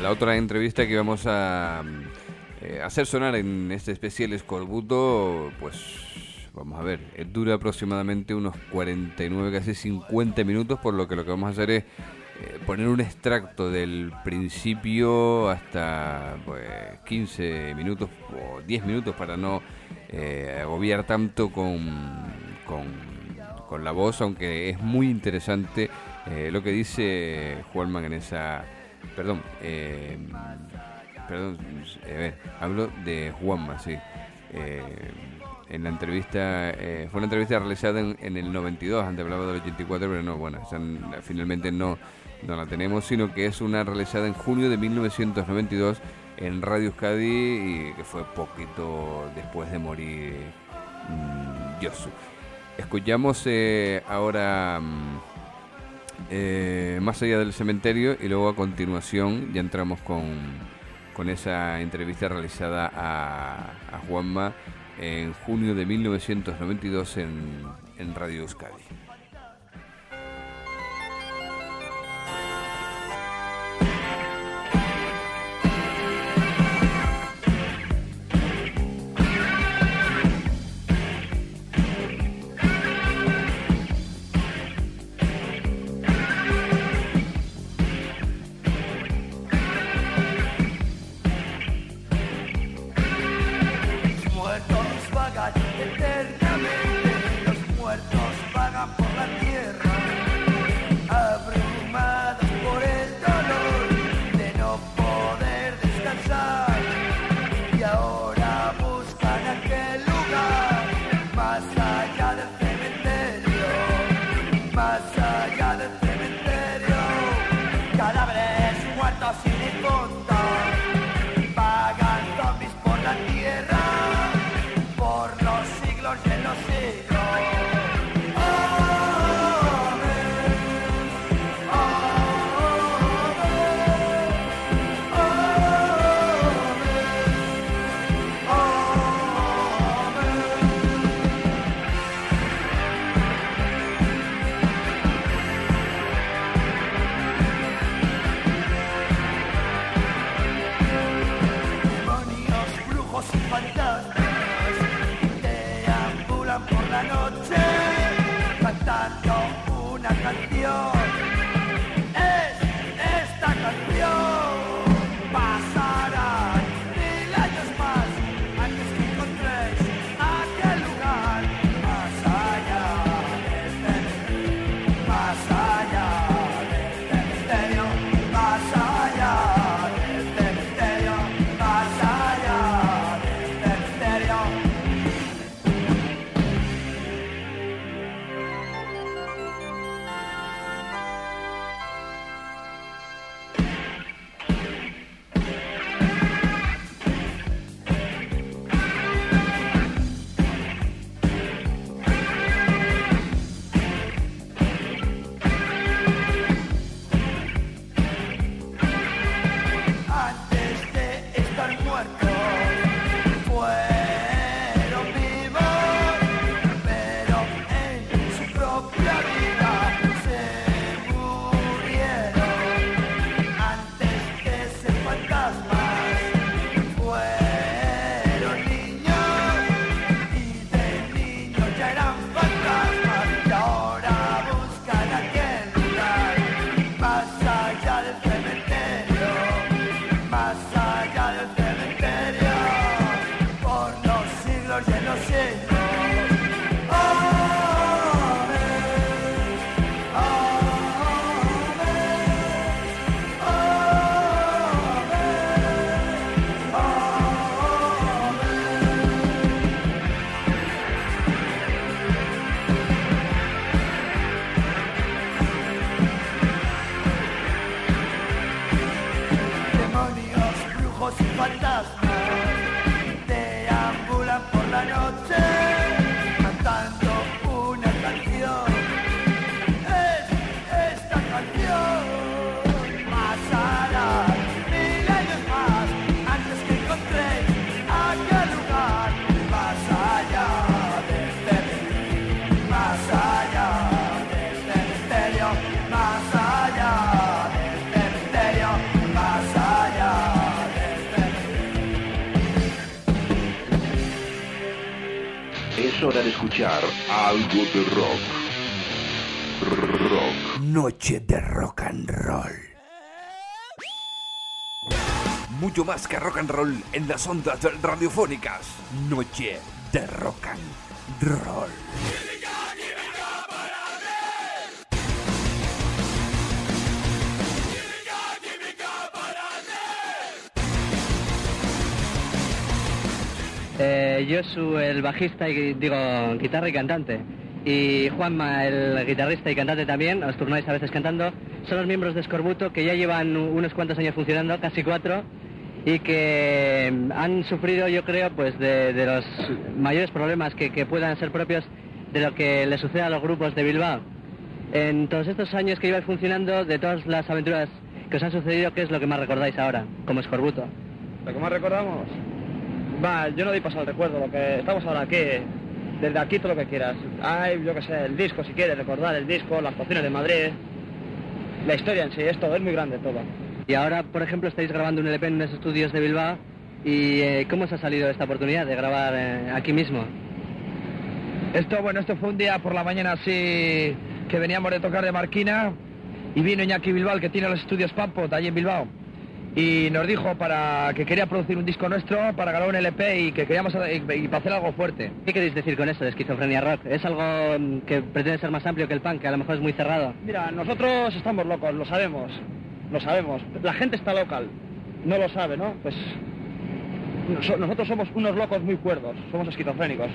la otra entrevista que vamos a hacer sonar en este especial Escorbuto, pues vamos a ver, dura aproximadamente unos 49, casi 50 minutos, por lo que vamos a hacer es poner un extracto del principio hasta pues 15 minutos o 10 minutos para no agobiar tanto con la voz, aunque es muy interesante lo que dice Juanma en esa... Perdón, a ver, hablo de Juanma, sí. En la entrevista, fue una entrevista realizada en el 92, antes hablaba del 84, pero no, bueno, finalmente no la tenemos, sino que es una realizada en junio de 1992 en Radio Euskadi, y que fue poquito después de morir Josu. Escuchamos ahora Más allá del cementerio, y luego a continuación ya entramos con esa entrevista realizada a Juanma en junio de 1992 en Radio Euskadi. hora de escuchar algo de rock. Rock. Noche de rock and roll. Mucho más que rock and roll en las ondas radiofónicas. Noche de rock and roll. Yo soy el bajista y guitarra y cantante. Y Juanma, el guitarrista y cantante también, os turnáis a veces cantando, son los miembros de Escorbuto que ya llevan unos cuantos años funcionando, casi 4, y que han sufrido, yo creo, pues de los mayores problemas que puedan ser propios de lo que le sucede a los grupos de Bilbao. En todos estos años que lleváis funcionando, de todas las aventuras que os han sucedido, ¿qué es lo que más recordáis ahora, como Escorbuto? ¿Lo que más recordamos? Va, yo no doy paso al recuerdo, lo que estamos ahora aquí, desde aquí todo lo que quieras. Ay, yo qué sé, el disco si quieres recordar, el disco, las actuaciones de Madrid, la historia en sí, es todo, es muy grande todo. Y ahora, por ejemplo, estáis grabando un LP en unos estudios de Bilbao, y ¿cómo os ha salido esta oportunidad de grabar aquí mismo? Esto fue un día por la mañana así, que veníamos de tocar de Marquina, y vino Iñaki Bilbao, que tiene los estudios Pampot, allí en Bilbao. Y nos dijo que quería producir un disco nuestro para grabar un LP y que queríamos y para hacer algo fuerte. ¿Qué queréis decir con eso de esquizofrenia rock? ¿Es algo que pretende ser más amplio que el punk, que a lo mejor es muy cerrado? Mira, nosotros estamos locos, lo sabemos. La gente está local, no lo sabe, ¿no? Pues nosotros somos unos locos muy cuerdos, somos esquizofrénicos.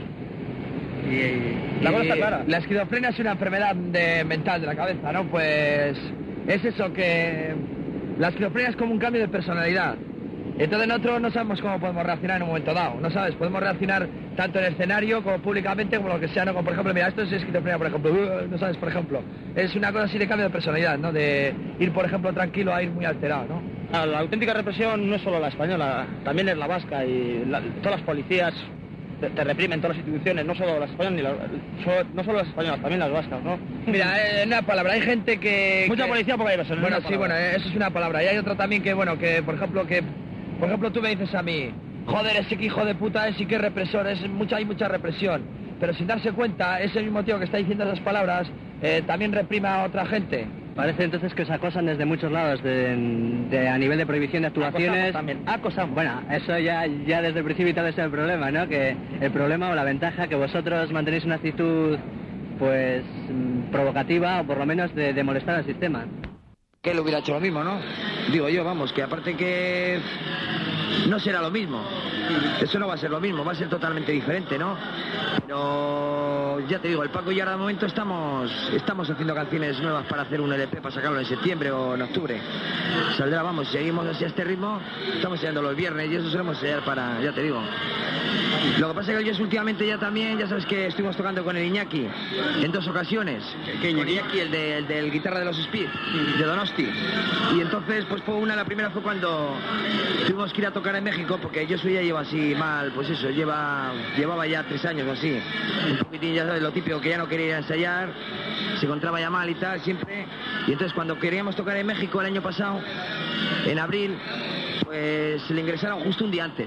La cosa está clara. La esquizofrenia es una enfermedad mental de la cabeza, ¿no? Pues es eso que... La esquizofrenia es como un cambio de personalidad. Entonces nosotros no sabemos cómo podemos reaccionar en un momento dado, ¿no sabes? Podemos reaccionar tanto en el escenario como públicamente, como lo que sea, ¿no? Como por ejemplo, mira, esto es esquizofrenia, por ejemplo, ¿no sabes? Por ejemplo, es una cosa así de cambio de personalidad, ¿no? De ir, por ejemplo, tranquilo a ir muy alterado, ¿no? La auténtica represión no es solo la española, también es la vasca y todas las policías te reprimen, todas las instituciones, no solo las españolas, no solo las españolas, también las vascas, ¿no? Mira, una palabra, hay gente que... Mucha policía, poca diversión. Bueno, sí, bueno, eso es una palabra. Y hay otra también que, bueno, que por ejemplo, tú me dices a mí, joder, ese que hijo de puta es y qué represor, hay mucha represión. Pero sin darse cuenta, ese mismo tío que está diciendo esas palabras, también reprime a otra gente. Parece entonces que os acosan desde muchos lados, a nivel de prohibición de actuaciones. Acosamos. Bueno, eso ya desde el principio tal vez es el problema, ¿no? Que el problema o la ventaja que vosotros mantenéis una actitud, pues, provocativa o por lo menos de molestar al sistema. Que él hubiera hecho lo mismo, ¿no? Digo yo, vamos, que aparte que no será lo mismo. Eso no va a ser lo mismo, va a ser totalmente diferente, ¿no? Pero ya te digo, el Paco y yo ahora de momento estamos haciendo canciones nuevas para hacer un LP, para sacarlo en septiembre o en octubre. Saldrá, vamos, si seguimos así a este ritmo, estamos ensayando los viernes y eso solemos ensayar para, ya te digo. Lo que pasa es que yo últimamente ya también, ya sabes que estuvimos tocando con el Iñaki en 2 ocasiones. Con Iñaki, el del guitarra de los Speed, de Donosti. Y entonces, pues la primera fue cuando tuvimos que ir a tocar en México, porque yo ya lleva así mal, pues eso, llevaba ya 3 años o así. Un poquitín, ya sabes, lo típico, que ya no quería ir a ensayar, se encontraba ya mal y tal, siempre. Y entonces cuando queríamos tocar en México el año pasado, en abril, pues le ingresaron justo un día antes.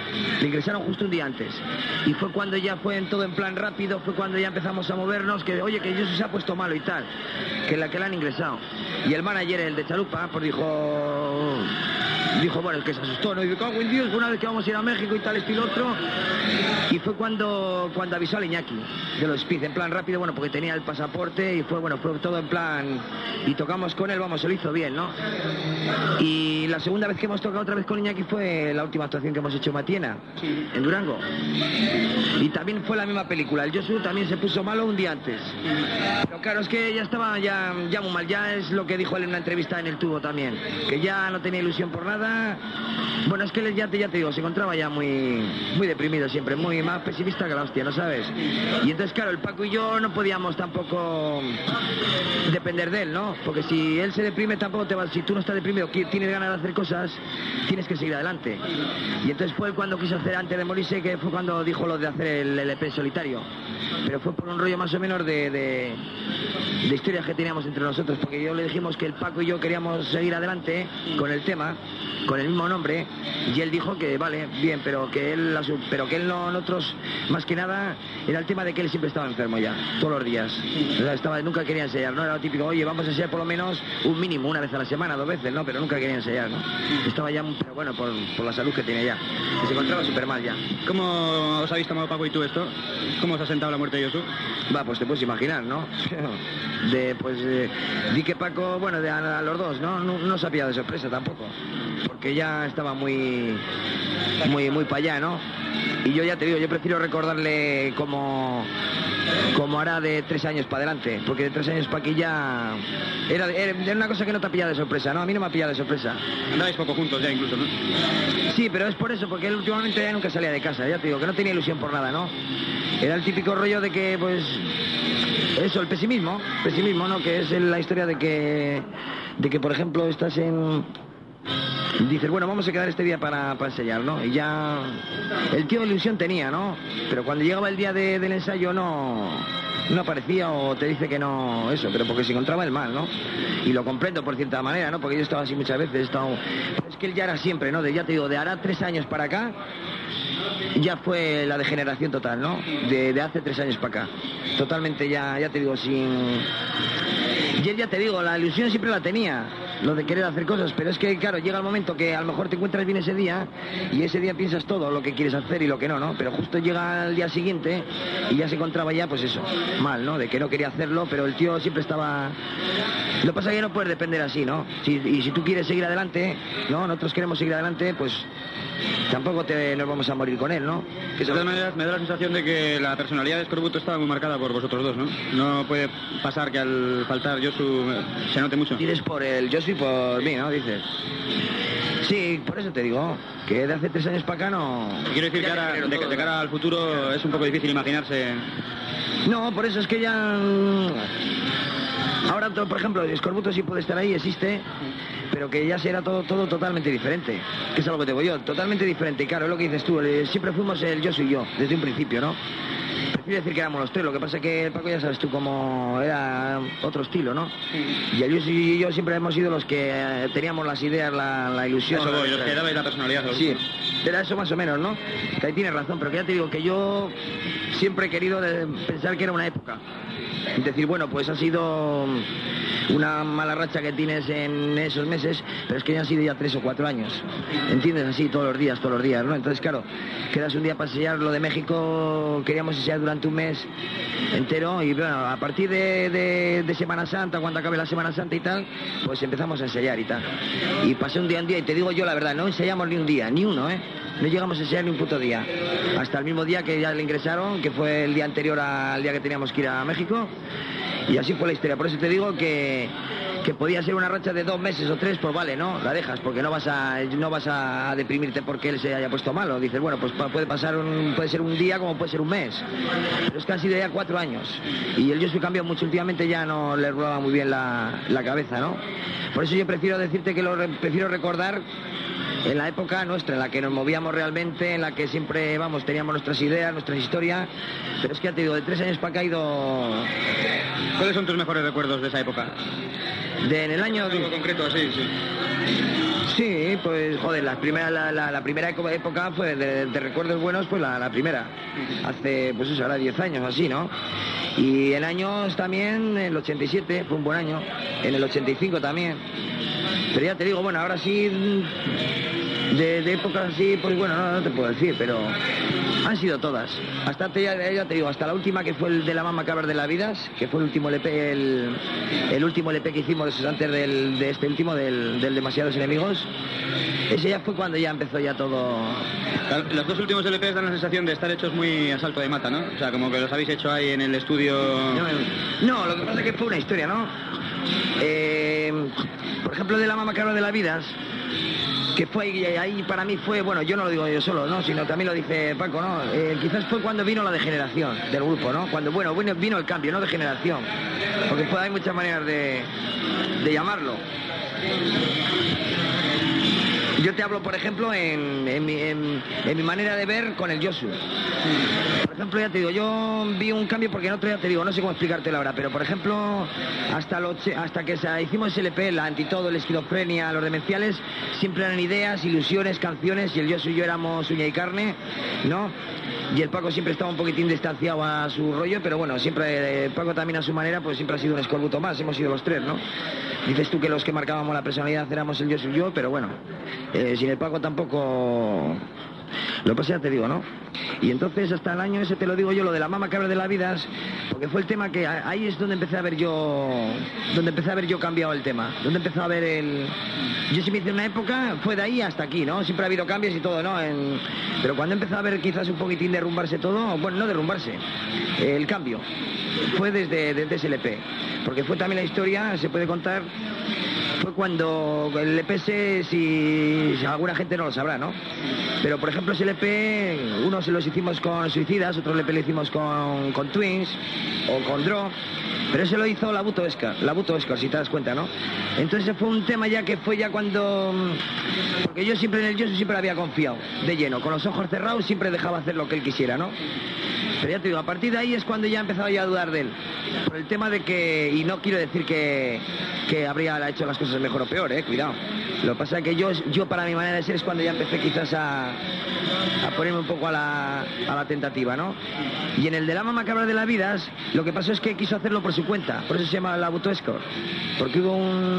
Y fue cuando ya fue todo en plan rápido, fue cuando ya empezamos a movernos, que oye, que Jesús se ha puesto malo y tal, que la han ingresado. Y el manager, el de Chalupa, pues dijo, bueno, el que se asustó, ¿no? Y me cago en Dios, una vez que vamos a ir a México y tal, esto y lo otro. Y fue cuando avisó al Iñaki de los Speed, en plan rápido, bueno, porque tenía el pasaporte y fue todo en plan... Y tocamos con él, vamos, se lo hizo bien, ¿no? Y la segunda vez que hemos tocado otra vez con Iñaki fue la última actuación que hemos hecho en Matiena, en Durango. Y también fue la misma película, el Josu también se puso malo un día antes. Pero claro, es que ya estaba ya muy mal, ya es lo que dijo él en una entrevista en El Tubo también, que ya no tenía ilusión por nada. Bueno, es que él ya te digo, se encontraba ya muy deprimido siempre, muy más pesimista que la hostia, ¿no sabes? Y entonces, claro, el Paco y yo no podíamos tampoco depender de él, ¿no? Porque si él se deprime tampoco te va, si tú no estás deprimido, tienes ganas de hacer cosas, tienes que seguir adelante. Y entonces fue cuando quiso hacer antes de morirse, que fue cuando dijo lo de hacer el LP solitario. Pero fue por un rollo más o menos de historias que teníamos entre nosotros, porque yo le dijimos que el Paco y yo queríamos seguir adelante con el tema. con el mismo nombre, y él dijo que vale, bien, pero que él no, nosotros, más que nada, era el tema de que él siempre estaba enfermo ya, todos los días. O sea, nunca quería ensayar, no era lo típico, oye, vamos a ensayar por lo menos un mínimo, una vez a la semana, 2 veces, no, pero nunca quería ensayar, ¿no? Estaba ya, pero bueno, por la salud que tiene ya, que se encontraba súper mal ya. ¿Cómo os habéis tomado, Paco, y tú esto? ¿Cómo os ha sentado la muerte de Josu? Va, pues te puedes imaginar, ¿no? Di que Paco, bueno, a los dos, ¿no? No se ha pillado de sorpresa tampoco, porque ya estaba muy para allá, ¿no? Y yo ya te digo, yo prefiero recordarle como hará de 3 años para adelante, porque de 3 años para aquí ya era una cosa que no te ha pillado de sorpresa, ¿no? A mí no me ha pillado de sorpresa. Andabais poco juntos ya incluso, ¿no? Sí, pero es por eso, porque él últimamente ya nunca salía de casa, ya te digo, que no tenía ilusión por nada, ¿no? Era el típico rollo de que, pues, eso, el pesimismo, ¿no? Que es la historia de que por ejemplo, estás dices, bueno, vamos a quedar este día para ensayar, ¿no? Y ya el tío de ilusión tenía, ¿no? Pero cuando llegaba el día del ensayo no aparecía, o te dice que no, eso, pero porque se encontraba el mal, ¿no? Y lo comprendo por cierta manera, ¿no? Porque yo estaba así muchas veces, pero es que él ya era siempre, ¿no? Ya te digo, de hará 3 años para acá, ya fue la degeneración total, ¿no? De hace 3 años para acá. Totalmente ya te digo, sin... Y él, ya te digo, la ilusión siempre la tenía, lo de querer hacer cosas, pero es que, claro, llega el momento que a lo mejor te encuentras bien ese día, y ese día piensas todo lo que quieres hacer y lo que no, ¿no? Pero justo llega el día siguiente y ya se encontraba ya, pues eso, mal, ¿no? De que no quería hacerlo, pero el tío siempre estaba... Lo que pasa es que no puedes depender así, ¿no? Y si tú quieres seguir adelante, ¿no? Nosotros queremos seguir adelante, pues tampoco nos vamos a morir con él, ¿no? De todas maneras, me da la sensación de que la personalidad de Escorbuto estaba muy marcada por vosotros dos, ¿no? No puede pasar que al faltar Josu se note mucho. Dices por el Josu y por mí, ¿no? Dices. Sí, por eso te digo, que de hace 3 años para acá no... Quiero decir que de cara al futuro es un poco difícil imaginarse... No, por eso es que ya... Ahora, por ejemplo, Escorbuto sí puede estar ahí, existe, pero que ya será todo totalmente diferente. Que es algo que te digo yo, totalmente diferente. Y claro, es lo que dices tú, siempre fuimos el Josu y yo, desde un principio, ¿no? Prefiero decir que éramos los 3, lo que pasa es que el Paco ya sabes tú cómo era otro estilo, ¿no? Y el Josu y yo siempre hemos sido los que teníamos las ideas, la ilusión. Eso voy, los que dabais la personalidad. Sí, era eso más o menos, ¿no? Que ahí tienes razón, pero que ya te digo que yo siempre he querido pensar que era una época. Es decir, bueno, pues ha sido una mala racha que tienes en esos meses, pero es que ya han sido ya 3 o 4 años. ¿Entiendes? Así todos los días, ¿no? Entonces, claro, quedas un día para ensayar. Lo de México queríamos ensayar durante un mes entero, y bueno, a partir de Semana Santa, cuando acabe la Semana Santa y tal, pues empezamos a ensayar y tal. Y pasé un día, y te digo yo la verdad, no ensayamos ni un día, ni uno, ¿eh? No llegamos a ensayar ni un puto día. Hasta el mismo día que ya le ingresaron, que fue el día anterior al día que teníamos que ir a México. Y así fue la historia. Por eso te digo que podía ser una racha de 2 meses o 3, pues vale, ¿no? La dejas, porque no vas a deprimirte porque él se haya puesto malo. Dices, bueno, pues puede ser un día como puede ser un mes. Pero es que han sido ya 4 años. Y el Josu cambió mucho últimamente, ya no le rolaba muy bien la cabeza, ¿no? Por eso yo prefiero decirte que prefiero recordar en la época nuestra, en la que nos movíamos realmente, en la que siempre, teníamos nuestras ideas, nuestras historias. Pero es que ya te digo, de 3 años para acá ha ido... ¿Cuáles son tus mejores recuerdos de esa época? En el año... Algo concreto así, sí. Sí, pues joder, la primera época fue de recuerdos buenos, pues la primera. Hace, pues eso, ahora 10 años así, ¿no? Y en años también, el 87 fue un buen año, en el 85 también. Pero ya te digo, bueno, ahora sí, de épocas así, pues bueno, no te puedo decir, pero han sido todas. Hasta ya te digo, hasta la última, que fue el de la Más Macabra de las Vidas, que fue el último LP, el último LP que hicimos antes de este último, del Demasiados Enemigos. Ese ya fue cuando ya empezó ya todo. Los 2 últimos LPs dan la sensación de estar hechos muy a salto de mata, ¿no? O sea, como que los habéis hecho ahí en el estudio. No, lo que pasa es que fue una historia, ¿no? Por ejemplo, de la Más Macabra de las Vidas, que fue ahí para mí fue, bueno, yo no lo digo yo solo, ¿no? Sino también lo dice Paco, ¿no? Quizás fue cuando vino la degeneración del grupo, ¿no? Cuando, bueno, vino el cambio, no degeneración. Porque hay muchas maneras de llamarlo. Yo te hablo, por ejemplo, en mi manera de ver con el Josu. Por ejemplo, ya te digo, yo vi un cambio porque en otro ya te digo, no sé cómo explicártelo ahora, pero por ejemplo, hasta que hicimos el EP, la Antitodo, la Esquizofrenia, los demenciales, siempre eran ideas, ilusiones, canciones, y el Josu y yo éramos uña y carne, ¿no? Y el Paco siempre estaba un poquitín distanciado a su rollo, pero bueno, siempre Paco también a su manera, pues siempre ha sido un escorbuto más, hemos sido los tres, ¿no? Dices tú que los que marcábamos la personalidad éramos el Josu y yo, pero bueno, sin el Paco tampoco... Lo pasa, ya te digo, ¿no? Y entonces hasta el año ese, te lo digo yo, lo de la mama cabra de la vida, porque fue el tema que ahí es donde empecé a ver yo cambiado el tema, donde empecé a ver el... Yo sí me hice una época, fue de ahí hasta aquí, ¿no? Siempre ha habido cambios y todo, ¿no? Pero cuando empezó a ver quizás un poquitín derrumbarse todo, bueno, no derrumbarse, el cambio, fue desde ese LP, porque fue también la historia, se puede contar, fue cuando el EP, si alguna gente no lo sabrá, ¿no? Pero por ejemplo ese LP, unos se los hicimos con Suicidas, otro LP lo hicimos con Twins o con Draw, pero ese lo hizo Labuto Oscar, si te das cuenta, ¿no? Entonces fue un tema ya que fue ya cuando... Porque yo siempre en el Josu siempre había confiado, de lleno, con los ojos cerrados siempre dejaba hacer lo que él quisiera, ¿no? Pero ya te digo, a partir de ahí es cuando ya empezaba yo a dudar de él, por el tema de que, y no quiero decir que habría hecho las cosas mejor o peor, cuidado. Lo que pasa es que yo para mi manera de ser es cuando ya empecé quizás a ponerme un poco a la tentativa, ¿no? Y en el de la mama cabra de la vida, lo que pasó es que quiso hacerlo por su cuenta, por eso se llama Labuto Escort, porque hubo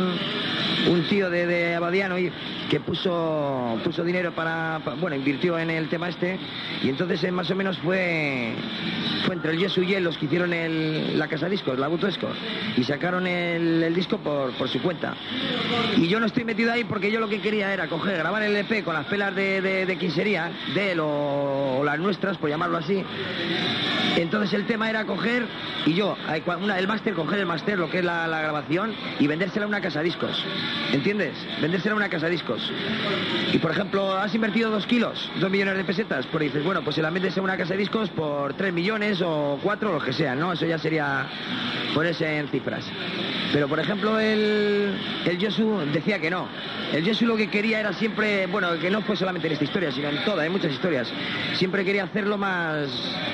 un tío de Abadiano que puso dinero bueno, invirtió en el tema este, y entonces más o menos fue entre el Josu y él los que hicieron la casa discos, Labuto Escort, y sacaron el disco por su cuenta. Y yo no estoy metido ahí porque yo lo que quería era grabar el EP con las pelas de quien sería, de él o las nuestras, por llamarlo así. Entonces el tema era coger y yo, coger el máster, lo que es la grabación, y vendérsela a una casa discos, ¿entiendes? Vendérsela a una casa discos. Y por ejemplo, has invertido 2 millones de pesetas, pues dices, bueno, pues se la vendes a una casa discos por 3 millones o 4, lo que sea, ¿no? Eso ya sería ponerse en cifras. Pero por ejemplo el Josu decía que no. El Josu lo que quería era siempre, bueno, que no fue solamente en esta historia, sino en todas, en muchas historias. Siempre quería hacerlo más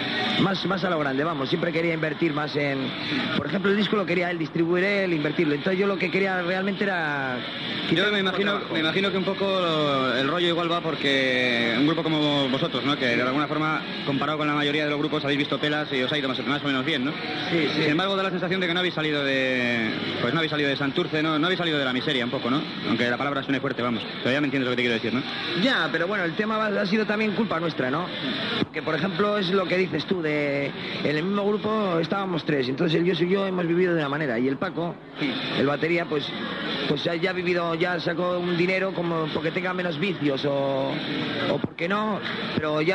a lo grande, vamos, siempre quería invertir más en... Por ejemplo, el disco lo quería él distribuir, él invertirlo. Entonces yo lo que quería realmente era... Yo me imagino que un poco el rollo igual va porque un grupo como vosotros, ¿no? Que de alguna forma, comparado con la mayoría de los grupos, habéis visto pelas y os ha ido más o menos bien, ¿no? Sí. Sin embargo, da la sensación de que no habéis salido de Santurce, ¿no? No habéis salido de la miseria un poco, ¿no? Aunque la palabra suene fuerte, vamos. Pero ya me entiendes lo que te quiero decir, ¿no? Ya, pero bueno, el tema ha sido también culpa nuestra, ¿no? Porque, por ejemplo, es lo que dices tú, en el mismo grupo estábamos 3, entonces el Josu y yo hemos vivido de una manera, y el Paco, el batería, pues ya ha vivido, ya sacó un dinero como porque tenga menos vicios o porque no, pero ya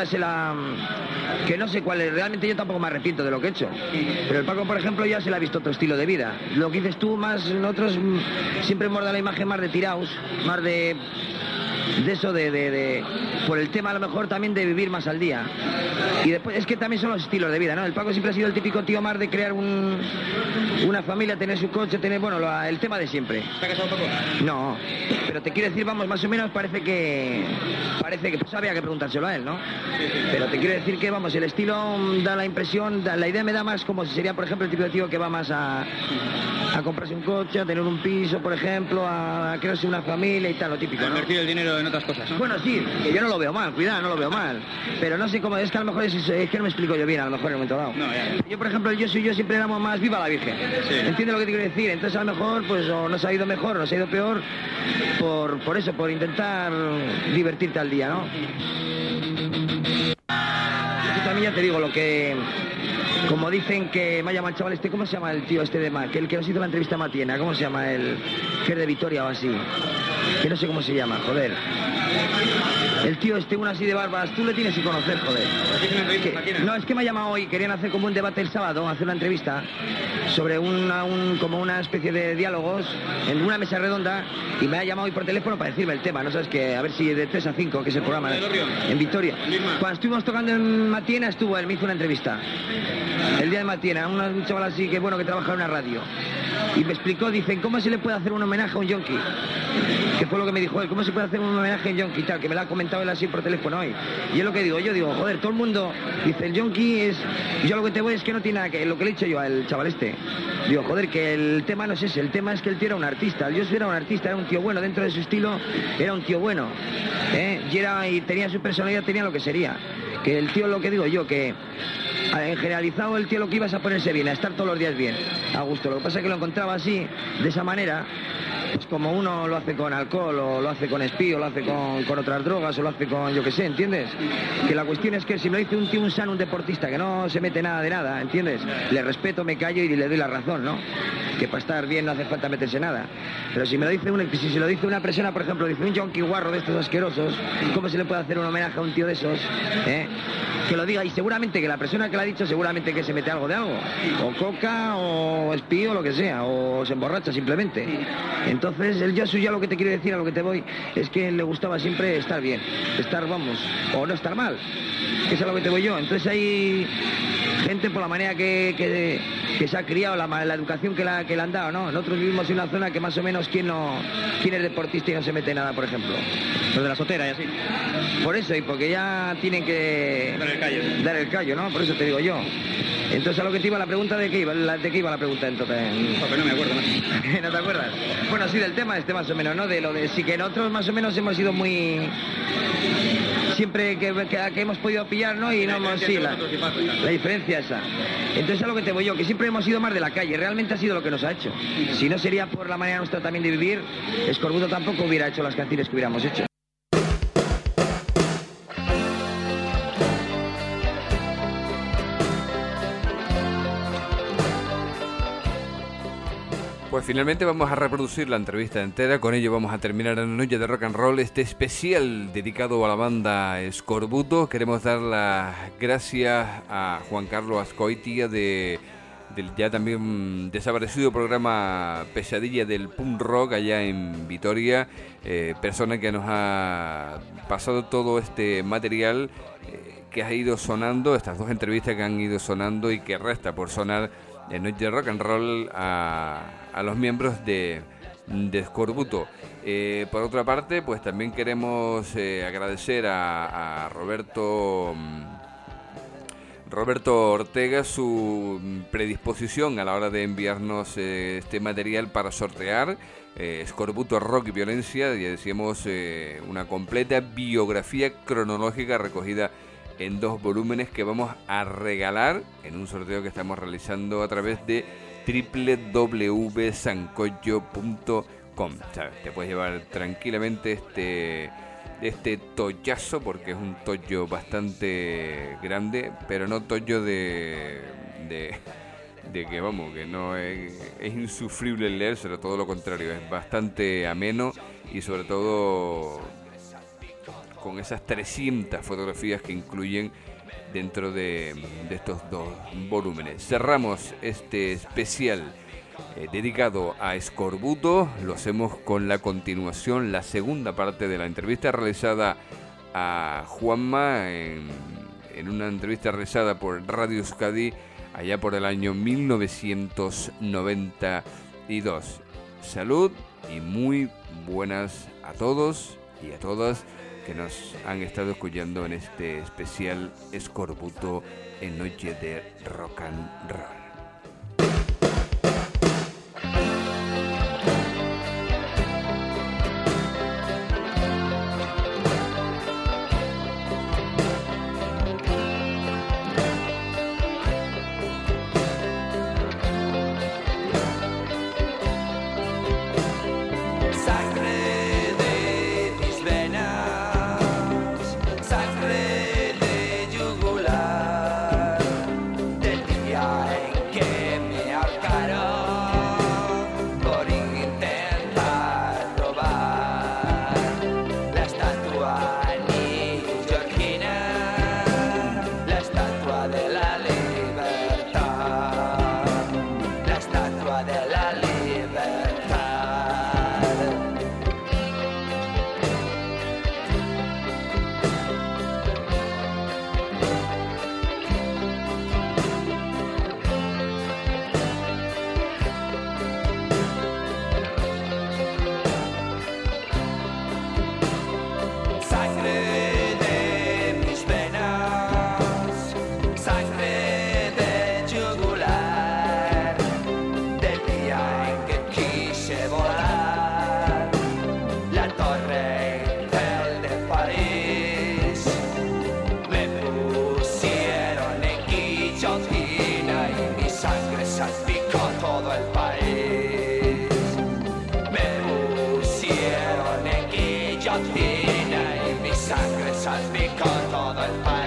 que no sé cuál es, realmente yo tampoco me arrepiento de lo que he hecho, pero el Paco, por ejemplo, ya se le ha visto otro estilo de vida. Lo que dices tú, más nosotros siempre hemos dado la imagen más de tiraos, más de eso, por el tema a lo mejor también de vivir más al día. Y después es que también son los estilos de vida, ¿no? El Paco siempre ha sido el típico tío más de crear una familia, tener su coche, el tema de siempre. ¿Está casado Paco? No, pero te quiero decir, vamos, más o menos parece que pues había que preguntárselo a él, ¿no? Sí. Pero te quiero decir que, vamos, el estilo da la impresión, la idea me da más como si sería, por ejemplo, el tipo de tío que va más a comprarse un coche, a tener un piso, por ejemplo, a crearse una familia y tal, lo típico, ¿no? Invertir el dinero en otras cosas, ¿no? Bueno, sí, que yo no lo veo mal, cuidado, no lo veo mal. Pero no sé cómo, es que a lo mejor es que no me explico yo bien, a lo mejor en un momento dado. No, ya. Yo, por ejemplo, el Josu y yo siempre éramos más viva la Virgen. Sí. ¿Entiendes lo que te quiero decir? Entonces a lo mejor, pues, o nos ha ido mejor o nos ha ido peor por eso, por intentar divertirte al día, ¿no? Yo también ya te digo lo que... Como dicen que me ha llamado el chaval ¿cómo se llama el tío de Mac? El que nos hizo la entrevista a Matiena, ¿cómo se llama? El que es de Vitoria o así. Que no sé cómo se llama, joder. El tío uno así de barbas, tú le tienes que conocer, joder. No, es que me ha llamado hoy, querían hacer como un debate el sábado, hacer una entrevista sobre como una especie de diálogos en una mesa redonda, y me ha llamado hoy por teléfono para decirme el tema, ¿no? Sabes que a ver si de 3 a 5, que es el programa en Vitoria. Cuando estuvimos tocando en Matiena estuvo él, me hizo una entrevista. el día de Matiena, un chaval así que bueno, que trabaja en una radio. Y me explicó, dicen, ¿cómo se le puede hacer un homenaje a un yonki? Que fue lo que me dijo él, ¿cómo se puede hacer un homenaje a un yonki? Tal, que me lo ha comentado él así por teléfono hoy. Y es lo que digo, yo digo, joder, todo el mundo dice, el yonki es... Yo lo que te voy es que no tiene nada que... Lo que le he dicho yo al chaval este. Digo, joder, que el tema no es ese, el tema es que el tío era un artista. Yo era un artista, era un tío bueno, dentro de su estilo era un tío bueno. Y tenía su personalidad, tenía lo que sería. Que el tío, lo que digo yo, que... En generalizado el tío lo que iba es a ponerse bien, a estar todos los días bien, a gusto. Lo que pasa es que lo encontraba así, de esa manera, pues como uno lo hace con alcohol, o lo hace con espí, o lo hace con otras drogas, o lo hace con, yo qué sé, ¿entiendes? Que la cuestión es que si me lo dice un tío, un sano, un deportista, que no se mete nada de nada, ¿entiendes? Le respeto, me callo y le doy la razón, ¿no? Que para estar bien no hace falta meterse nada. Pero si me lo dice si se lo dice una persona, por ejemplo, dice un yonki guarro de estos asquerosos, ¿cómo se le puede hacer un homenaje a un tío de esos? Que lo diga, y seguramente que la persona que lo ha dicho, seguramente que se mete algo de algo, o coca, o espí, o lo que sea, o se emborracha simplemente. Entonces, el Yasu, ya lo que te quiero decir, a lo que te voy, es que le gustaba siempre estar bien, estar, vamos, o no estar mal, que es a lo que te voy yo. Entonces hay gente por la manera que se ha criado, la educación que le han dado, ¿no? Nosotros vivimos en una zona que más o menos, ¿quién es deportista y no se mete nada, por ejemplo? Los de la Sotera y así. Por eso, y porque ya tienen que dar el callo, ¿no? Por eso te digo yo. Entonces, a lo que te iba la pregunta, ¿de qué iba la pregunta entonces? Porque no me acuerdo más. ¿No te acuerdas? Bueno, sí, del tema este más o menos, ¿no? De lo de sí, que nosotros más o menos hemos sido muy... Siempre que hemos podido pillar, ¿no? Y no hemos... Sí, la diferencia esa. Entonces, a lo que te voy yo, que siempre hemos ido más de la calle. Realmente ha sido lo que nos ha hecho. Si no sería por la manera nuestra también de vivir, Escorbuto tampoco hubiera hecho las canciones que hubiéramos hecho. Pues finalmente vamos a reproducir la entrevista entera, con ello vamos a terminar en la noche de rock and roll, este especial dedicado a la banda Escorbuto. Queremos dar las gracias a Juan Carlos Azcoitia del ya también desaparecido programa Pesadilla del Punk Rock allá en Vitoria, persona que nos ha pasado todo este material que ha ido sonando, estas dos entrevistas que han ido sonando y que resta por sonar en Noche de Rock and Roll a los miembros de Escorbuto. Por otra parte, pues también queremos agradecer a Roberto Ortega su predisposición a la hora de enviarnos este material para sortear. Escorbuto, Rock y Violencia, ya decíamos, una completa biografía cronológica recogida en 2 volúmenes que vamos a regalar en un sorteo que estamos realizando a través de www.sancoyo.com. O sea, te puedes llevar tranquilamente este tollazo, porque es un tollo bastante grande, pero no tollo de que vamos, que no es insufrible el leer, sino todo lo contrario, es bastante ameno y sobre todo con esas 300 fotografías que incluyen dentro de estos 2 volúmenes. Cerramos este especial dedicado a Escorbuto. Lo hacemos con la continuación, la segunda parte de la entrevista realizada a Juanma en una entrevista realizada por Radio Euskadi allá por el año 1992. Salud y muy buenas a todos y a todas que nos han estado escuchando en este especial Escorbuto en Noche de Rock and Roll. Sangre de yugular, del tibial. salpicó todo el país. Me pusieron en guillotina y mi sangre salpicó todo el país.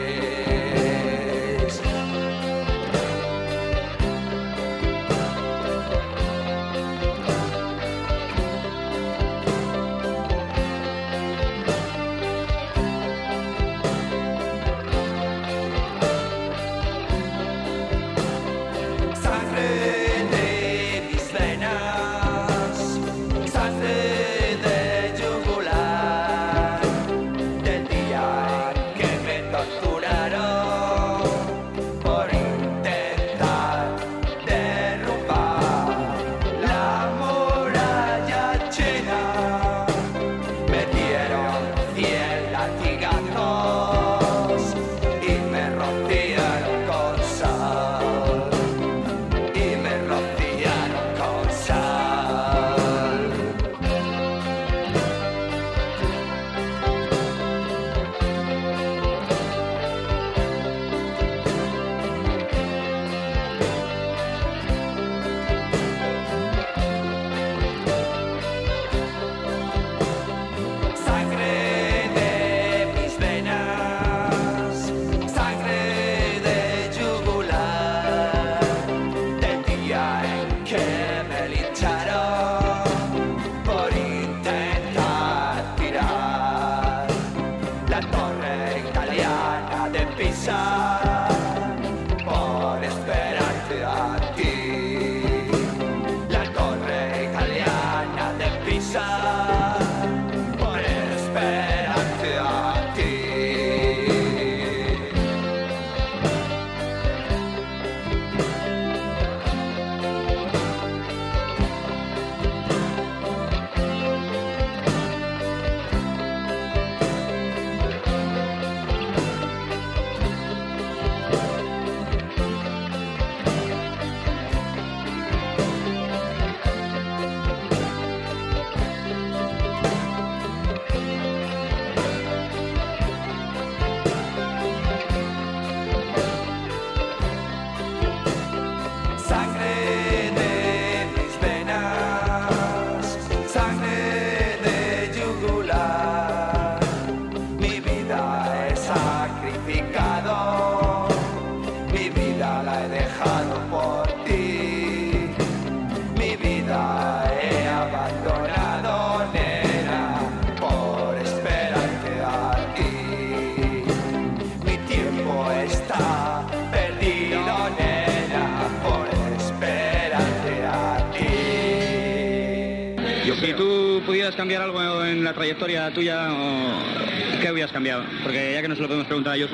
Cambiar algo en la trayectoria tuya o qué hubieras cambiado? Porque ya que no se lo podemos preguntar a Josu.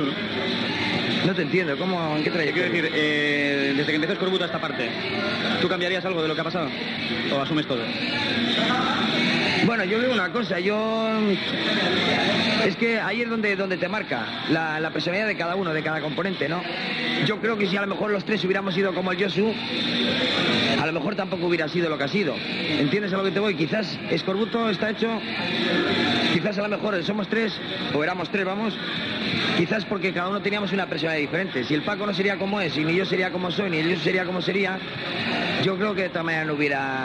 No te entiendo, ¿cómo? ¿En qué trayectoria? Quiero decir, desde que empezó Escorbuto a esta parte, ¿tú cambiarías algo de lo que ha pasado? ¿O asumes todo? Bueno, yo veo una cosa, es que ahí es donde te marca la personalidad de cada uno, de cada componente, ¿no? Yo creo que si a lo mejor los tres hubiéramos sido como el Josu, a lo mejor tampoco hubiera sido lo que ha sido. ¿Entiendes a lo que te voy? Quizás Escorbuto está hecho, quizás a lo mejor somos tres, o éramos tres, vamos, quizás porque cada uno teníamos una personalidad diferente. Si el Paco no sería como es, y ni yo sería como soy, ni el Josu sería como sería, yo creo que de todas maneras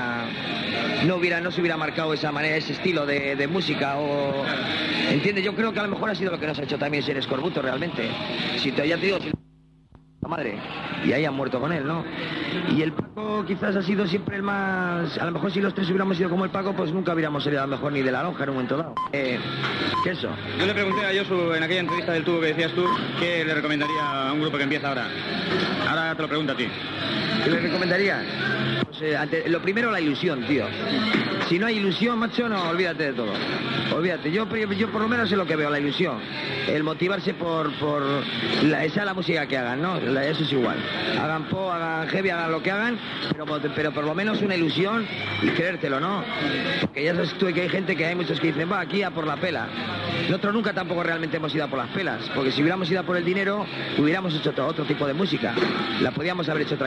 no se hubiera marcado esa manera, ese estilo de música, o ¿entiendes? Yo creo que a lo mejor ha sido lo que nos ha hecho también ser Escorbuto realmente. Si te, ya te digo, si la madre, y ahí han muerto con él, ¿no? Y el Paco quizás ha sido siempre el más... A lo mejor si los tres hubiéramos sido como el Paco, pues nunca hubiéramos salido a lo mejor ni de la lonja en un momento dado. ¿Qué eso? Yo le pregunté a Josu en aquella entrevista del tubo que decías tú, ¿qué le recomendaría a un grupo que empieza ahora? Ahora te lo pregunto a ti. ¿Qué le recomendaría? Pues, lo primero, la ilusión, tío. Si no hay ilusión, macho, no, olvídate de todo. Olvídate, yo por lo menos es lo que veo, la ilusión. El motivarse por esa es la música que hagan, ¿no? Eso es igual. Hagan pop, hagan heavy, hagan lo que hagan, pero por lo menos una ilusión y creértelo, ¿no? Porque ya sabes tú que hay gente, que hay muchos que dicen, va, aquí a por la pela. Nosotros nunca tampoco realmente hemos ido a por las pelas, porque si hubiéramos ido a por el dinero, hubiéramos hecho otro tipo de música. La podíamos haber hecho tranquilamente.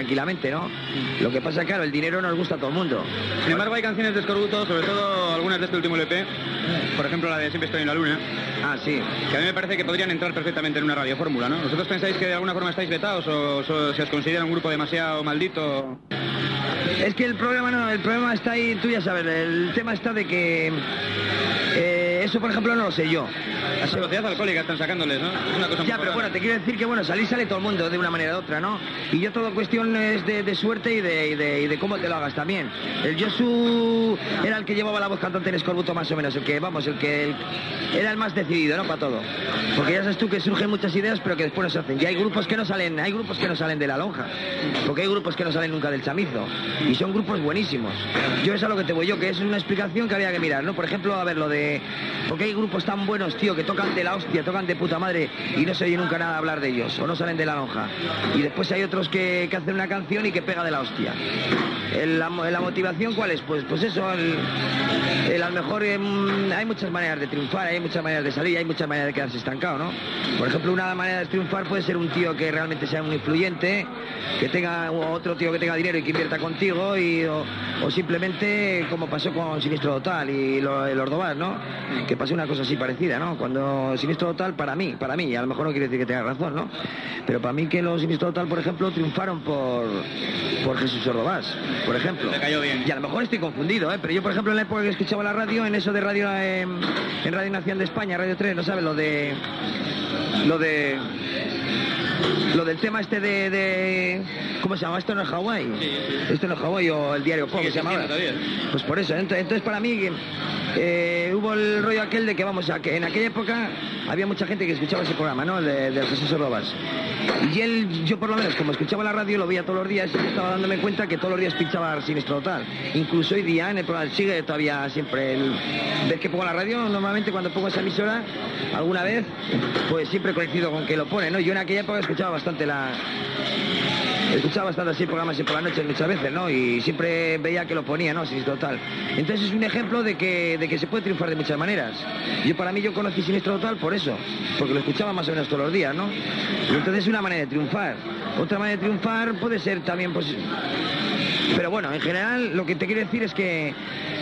gente, ¿no? Lo que pasa, claro, el dinero nos gusta a todo el mundo. Sin embargo, hay canciones de Escorbuto, sobre todo algunas de este último LP, por ejemplo la de Siempre estoy en la luna. Ah, sí. Que a mí me parece que podrían entrar perfectamente en una radiofórmula, ¿no? ¿Vosotros pensáis que de alguna forma estáis vetados o se os considera un grupo demasiado maldito? Es que el problema está ahí, tú ya sabes, el tema está de que eso, por ejemplo, no lo sé yo. La sociedad alcohólica están sacándoles, ¿no? Es una cosa ya, pero bueno, te quiero decir que, bueno, sale todo el mundo de una manera u otra, ¿no? Y yo todo cuestión es de suerte y de cómo te lo hagas también. El Josu era el que llevaba la voz cantante en Escorbuto más o menos, el que era el más decidido, ¿no? Para todo. Porque ya sabes tú que surgen muchas ideas, pero que después no se hacen. Y hay grupos que no salen de la lonja, porque hay grupos que no salen nunca del chamizo. Y son grupos buenísimos. Yo es a lo que te voy yo, que es una explicación que había que mirar, ¿no? Por ejemplo, a ver, lo de... Porque hay grupos tan buenos, tío, que tocan de la hostia, tocan de puta madre y no se oye nunca nada hablar de ellos, o no salen de la lonja. Y después hay otros que hacen una canción y que pega de la hostia. La motivación, ¿cuál es? Pues eso, a lo mejor hay muchas maneras de triunfar, hay muchas maneras de salir, hay muchas maneras de quedarse estancado, ¿no? Por ejemplo, una manera de triunfar puede ser un tío que realmente sea un influyente, que tenga otro tío que tenga dinero y que invierta contigo, o simplemente como pasó con Sinistro Total y el Ordovás, ¿no? Que pasó una cosa así parecida, ¿no? Cuando Sinistro Total, para mí, y a lo mejor no quiere decir que tenga razón, ¿no? Pero para mí que los Sinistro Total, por ejemplo, triunfaron por Jesús Ordovás, por ejemplo. Te cayó bien. Y a lo mejor estoy confundido, ¿eh? Pero yo, por ejemplo, en la época que escuchaba la radio, en eso de radio, en Radio Nación de España, Radio 3, ¿no sabes? Lo del tema este de ¿cómo se llama? ¿Esto no es Hawái? Sí. ¿Esto no es Hawái o el diario Pop? Sí, ¿Se llama ahora? todavía. Pues por eso, entonces para mí hubo el rollo aquel de que, vamos, que en aquella época había mucha gente que escuchaba ese programa, ¿no? El de Jesús Ordovás. Y yo por lo menos, como escuchaba la radio, lo veía todos los días y estaba dándome cuenta que todos los días pinchaba Sinistro Total. Incluso hoy día en el programa sigue todavía siempre vez que pongo la radio, normalmente cuando pongo esa emisora, alguna vez, pues siempre coincido con que lo pone, ¿no? Yo en aquella época escuchaba bastante así programas por la noche muchas veces, ¿no? Y siempre veía que lo ponía, ¿no? Sinistro Total. Entonces es un ejemplo de que se puede triunfar de muchas maneras. Yo conocí Sinistro Total por eso, porque lo escuchaba más o menos todos los días, ¿no? Y entonces es una manera de triunfar. Otra manera de triunfar puede ser también, pues... Pero bueno, en general lo que te quiero decir es que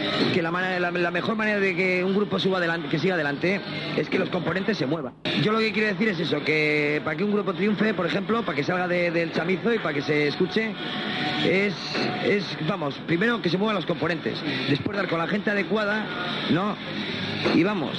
la mejor manera de que un grupo siga adelante es que los componentes se muevan. Yo lo que quiero decir es eso, que para que un grupo triunfe, por ejemplo, para que salga del chamizo y para que se escuche, vamos, primero que se muevan los componentes, después dar con la gente adecuada, ¿no? Y vamos,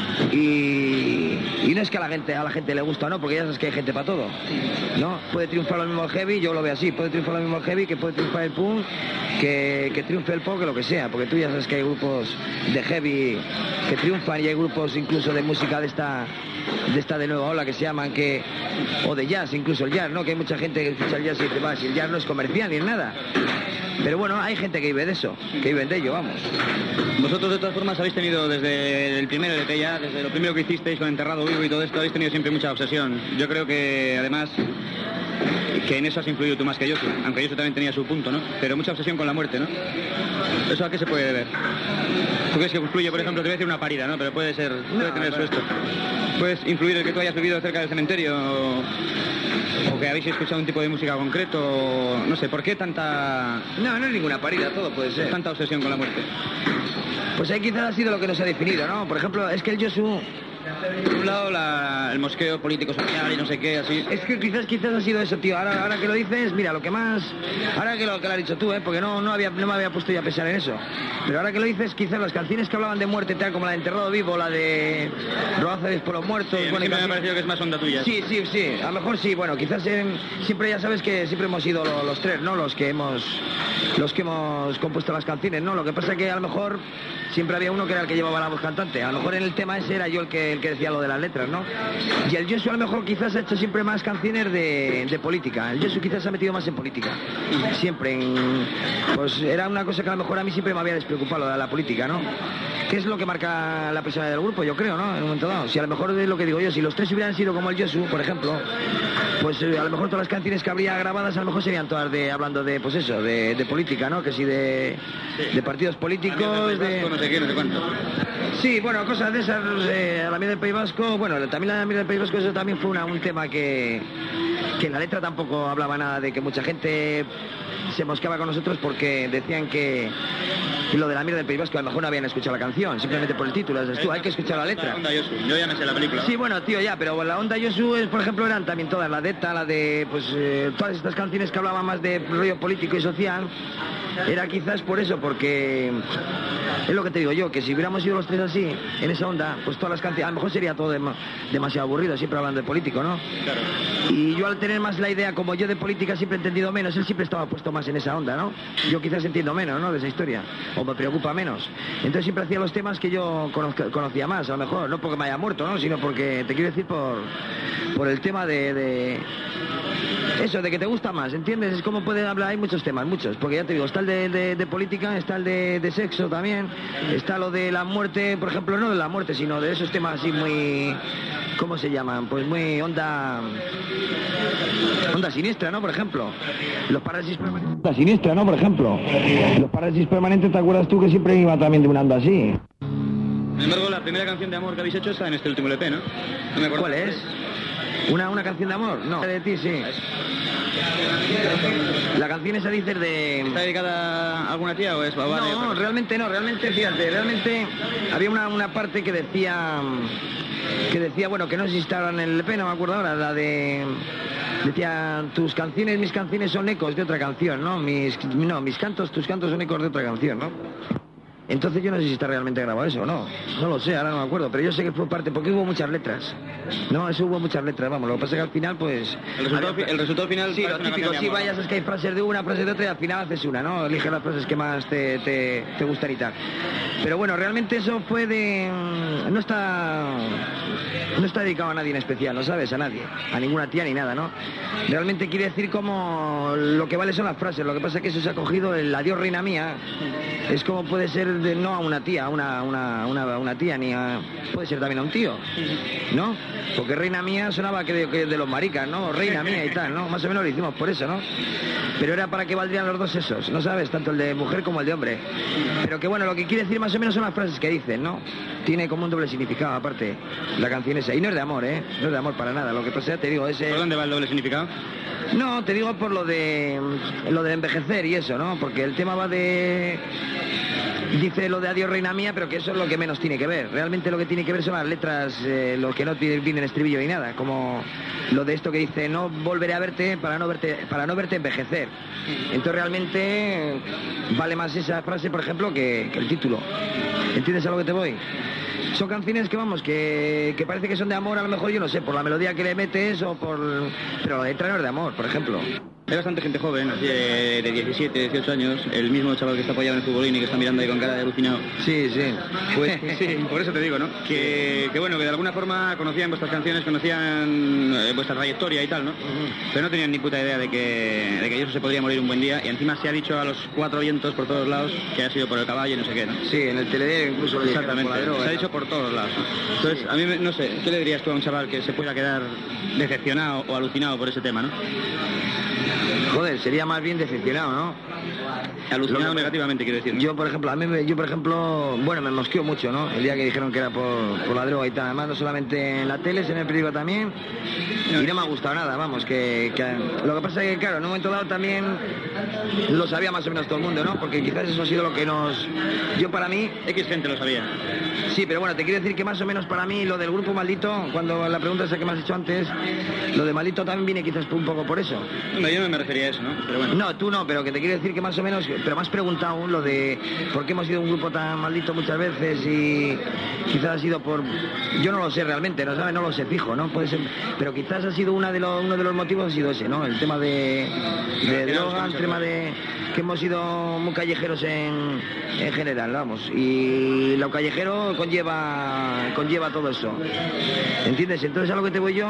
y no es que a la gente le gusta, ¿no? Porque ya sabes que hay gente para todo, ¿no? Puede triunfar lo mismo el heavy, yo lo veo así, puede triunfar lo mismo el heavy, que puede triunfar el punk, que triunfe el pop, que lo que sea, porque tú ya sabes que hay grupos de heavy que triunfan y hay grupos incluso de música de esta de nueva ola que se llaman, o de jazz, incluso el jazz, ¿no? Que hay mucha gente que escucha el jazz y dice, va, si el jazz no es comercial ni es nada. Pero bueno, hay gente que vive de eso, que viven de ello, vamos. Vosotros de todas formas habéis tenido desde el primer LP ya, desde lo primero que hicisteis con Enterrado Vivo y todo esto, habéis tenido siempre mucha obsesión. Yo creo que además que en eso has influido tú más que yo, aunque yo también tenía su punto, ¿no? Pero mucha obsesión con la muerte, ¿no? ¿Eso a qué se puede deber? ¿Tú crees que influye, por ejemplo, te voy a decir una parida, ¿no? Pero puede tener su esto. ¿Puedes influir el que tú hayas vivido cerca del cementerio? ¿O que habéis escuchado un tipo de música concreto? No sé, ¿por qué tanta...? No es ninguna parida, todo puede ser. Tanta obsesión con la muerte. Pues ahí quizás ha sido lo que nos ha definido, ¿no? Por ejemplo, es que el Josu... Por un lado, el mosqueo político-social y no sé qué, así. Es que quizás ha sido eso, tío. Ahora que lo dices, mira, lo que más... Ahora que lo has dicho tú, porque no me había puesto ya a pensar en eso. Pero ahora que lo dices, quizás las canciones que hablaban de muerte, tal como la de Enterrado Vivo, la de Rodaces por los Muertos... Sí, bueno, me ha parecido que es más onda tuya. Sí. A lo mejor sí, bueno, quizás siempre ya sabes que siempre hemos sido los tres, ¿no? Los que hemos compuesto las canciones, ¿no? Lo que pasa es que a lo mejor siempre había uno que era el que llevaba la voz cantante. A lo mejor en el tema ese era yo el que decía lo de las letras, ¿no? Y el Josu a lo mejor quizás ha hecho siempre más canciones de política. El Josu quizás se ha metido más en política. Siempre. Pues era una cosa que a lo mejor a mí siempre me había despreocupado, lo de la política, ¿no? Que es lo que marca la personalidad del grupo, yo creo, ¿no? En un momento dado. Si a lo mejor es lo que digo yo, si los tres hubieran sido como el Josu, por ejemplo, pues a lo mejor todas las canciones que habría grabadas a lo mejor serían todas hablando de, pues eso, de política, ¿no? Que sí, de partidos políticos, no sé qué, no sé cuánto. Sí, bueno, cosas de esas, a la mierda del País Vasco, bueno, también la mierda del País Vasco, eso también fue un tema que que la letra tampoco hablaba nada de que mucha gente se mosqueaba con nosotros porque decían que lo de la mierda del País Vasco a lo mejor no habían escuchado la canción, simplemente por el título. Dices tú, hay que escuchar la letra. La Onda Yosu, yo ya me sé la película. Sí, bueno, tío, ya, pero la Onda Yosu, por ejemplo, eran también todas, la de ETA, la de, pues, todas estas canciones que hablaban más de rollo político y social. Era quizás por eso, porque es lo que te digo yo, que si hubiéramos ido los tres así, en esa onda, pues todas las canciones, a lo mejor sería todo demasiado aburrido, siempre hablando de político, ¿no? Claro. Y yo al tener más la idea, como yo de política siempre he entendido menos, él siempre estaba puesto más en esa onda, ¿no? Yo quizás entiendo menos, ¿no? De esa historia, o me preocupa menos. Entonces siempre hacía los temas que yo conocía más, a lo mejor, no porque me haya muerto, ¿no? Sino porque, te quiero decir, por el tema de eso, de que te gusta más, ¿entiendes? Es como puede hablar, hay muchos temas, muchos, porque ya te digo, está el de política, está el de sexo también, está lo de la muerte, por ejemplo, no de la muerte, sino de esos temas así muy, ¿cómo se llaman? Pues muy onda siniestra, ¿no? Por ejemplo, los parálisis permanentes. Onda siniestra, ¿no? Por ejemplo, los parálisis permanentes, ¿te acuerdas tú que siempre iba también de una onda así? Sin embargo, la primera canción de amor que habéis hecho está en este último LP, ¿no? No me acuerdo. ¿Cuál es? ¿Una canción de amor? No. De ti, sí. La canción esa dices de... ¿Está dedicada a alguna tía o es babá? No, realmente no, fíjate, realmente había una parte que decía, bueno, que no sé si estaba en el EP, no me acuerdo ahora, la de... Decía, mis canciones son ecos de otra canción, ¿no? Mis cantos, tus cantos son ecos de otra canción, ¿no? Entonces yo no sé si está realmente grabado eso o no. No lo sé, ahora no me acuerdo, pero yo sé que fue parte, porque hubo muchas letras. No, eso hubo muchas letras, vamos, lo que pasa es que al final, pues... El resultado final... Sí, lo típico, sí, vayas, es que hay frases de una, frases de otra y al final haces una, ¿no? Eliges las frases que más te gustan y tal. Pero bueno, realmente eso fue de... No está dedicado a nadie en especial, ¿no sabes? A nadie, a ninguna tía ni nada, ¿no? Realmente quiere decir como lo que vale son las frases, lo que pasa es que eso se ha cogido el adiós reina mía, es como puede ser no a una tía, a una tía, ni a... puede ser también a un tío, ¿no? Porque reina mía sonaba que de los maricas, ¿no? Reina mía y tal, ¿no? Más o menos lo hicimos por eso, ¿no? Pero era para que valdrían los dos esos, ¿no sabes? Tanto el de mujer como el de hombre. Pero que bueno, lo que quiere decir más o menos son las frases que dicen, ¿no? Tiene como un doble significado, aparte, la canción esa. Y no es de amor, ¿eh? No es de amor para nada. Lo que pasa, te digo, ese... ¿Por dónde va el doble significado? No, te digo por lo de envejecer y eso, ¿no? Porque el tema va de... Dice lo de adiós reina mía, pero que eso es lo que menos tiene que ver. Realmente lo que tiene que ver son las letras, lo que no viene en estribillo ni nada. Como lo de esto que dice, no volveré a verte para no verte envejecer. Entonces realmente vale más esa frase, por ejemplo, que el título. ¿Entiendes a lo que te voy? Son canciones que, vamos, que parece que son de amor, a lo mejor, yo no sé, por la melodía que le metes o por... Pero la letra no es de amor, por ejemplo. Hay bastante gente joven, así de 17, 18 años, el mismo chaval que está apoyado en el futbolín y que está mirando ahí con cara de alucinado. Sí, sí. Pues sí, por eso te digo, ¿no? Que bueno, que de alguna forma conocían vuestras canciones, conocían vuestra trayectoria y tal, ¿no? Pero no tenían ni puta idea de que eso se podría morir un buen día, y encima se ha dicho a los cuatro vientos por todos lados que ha sido por el caballo y no sé qué, ¿no? Sí, en el telediario incluso. Exactamente, se ha dicho por todos lados. Entonces, sí. A mí, no sé, ¿qué le dirías tú a un chaval que se pueda quedar decepcionado o alucinado por ese tema, no? Joder, sería más bien decepcionado, ¿no? Alucinado negativamente, quiero decir, ¿no? Yo, por ejemplo, bueno, me mosqueó mucho, ¿no? El día que dijeron que era por la droga y tal. Además, no solamente en la tele, en el periódico también. Y no me ha gustado nada, vamos, que lo que pasa es que, claro, en un momento dado también lo sabía más o menos todo el mundo, ¿no? Porque quizás eso ha sido lo que nos... Yo, para mí... X gente lo sabía. Sí, pero bueno, te quiero decir que más o menos para mí lo del grupo Maldito, cuando la pregunta esa que me has hecho antes, lo de Maldito también viene quizás un poco por eso. No, yo no me refería a eso, ¿no? Pero bueno. No, tú no, pero que te quiero decir que más o menos, pero me has preguntado aún lo de por qué hemos sido un grupo tan maldito muchas veces y quizás ha sido por... Yo no lo sé realmente, ¿no sabes? No lo sé fijo, ¿no? Puede ser, pero quizás ha sido uno de los motivos ha sido ese, ¿no? El tema de droga, el tema de que hemos sido muy callejeros en general, vamos. Y lo callejero conlleva todo eso. ¿Entiendes? Entonces a lo que te voy yo...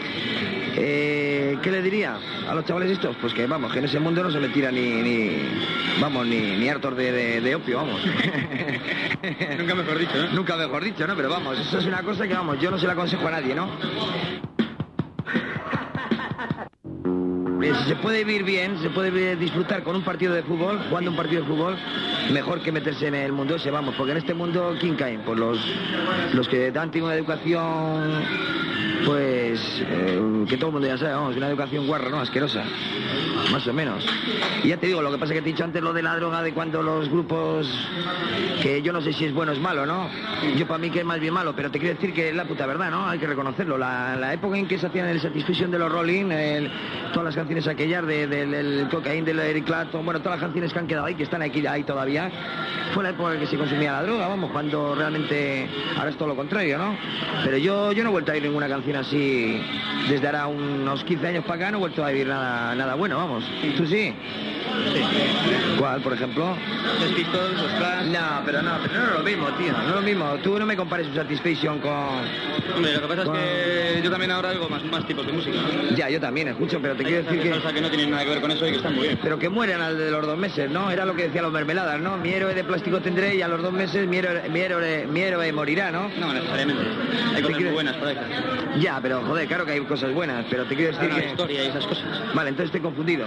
¿qué le diría a los chavales estos? Pues que vamos, que en ese mundo no se le tira ni hartos de opio, vamos. Nunca mejor dicho, ¿no? Nunca mejor dicho, ¿no? Pero vamos, eso es una cosa que, vamos, yo no se la aconsejo a nadie, ¿no? Si se puede vivir bien, se puede disfrutar con un partido de fútbol, jugando un partido de fútbol, mejor que meterse en el mundo ese, vamos, porque en este mundo, ¿quién caen? Pues los que dan una educación, pues pues, que todo el mundo ya sabe, vamos, una educación guarra, ¿no? Asquerosa, más o menos. Y ya te digo, lo que pasa es que te he dicho antes lo de la droga, de cuando los grupos, que yo no sé si es bueno o es malo, ¿no? Yo para mí que es más bien malo, pero te quiero decir que es la puta verdad, ¿no? Hay que reconocerlo. La época en que se hacían el Satisfaction de los Rolling, todas las canciones aquellas del Cocaine, del Eric Clapton, bueno, todas las canciones que han quedado ahí, que están aquí ahí todavía, fue la época en que se consumía la droga, vamos, cuando realmente ahora es todo lo contrario, ¿no? Pero yo no he vuelto a oír ninguna canción así desde ahora unos 15 años para acá, no he vuelto a oír nada bueno, vamos. ¿Tú sí? Sí. ¿Cuál, por ejemplo? Los Pistols, los Clash. No, pero no es lo mismo, tío, no es lo mismo. Tú no me compares un Satisfaction con... Hombre, lo que pasa es que yo también ahora oigo más tipos de música. Ya, yo también escucho, pero te quiero decir que no tienen nada que ver con eso y que están muy bien. Pero que mueren al de los 2 meses, ¿no? Era lo que decían los mermeladas, ¿no? Mi héroe de plástico tendré y a los 2 meses mi héroe morirá, ¿no? No, necesariamente. Hay cosas muy buenas por ahí. Ya, pero joder, claro que hay cosas buenas, pero te quiero decir la que... historia y esas cosas. Vale, entonces estoy confundido.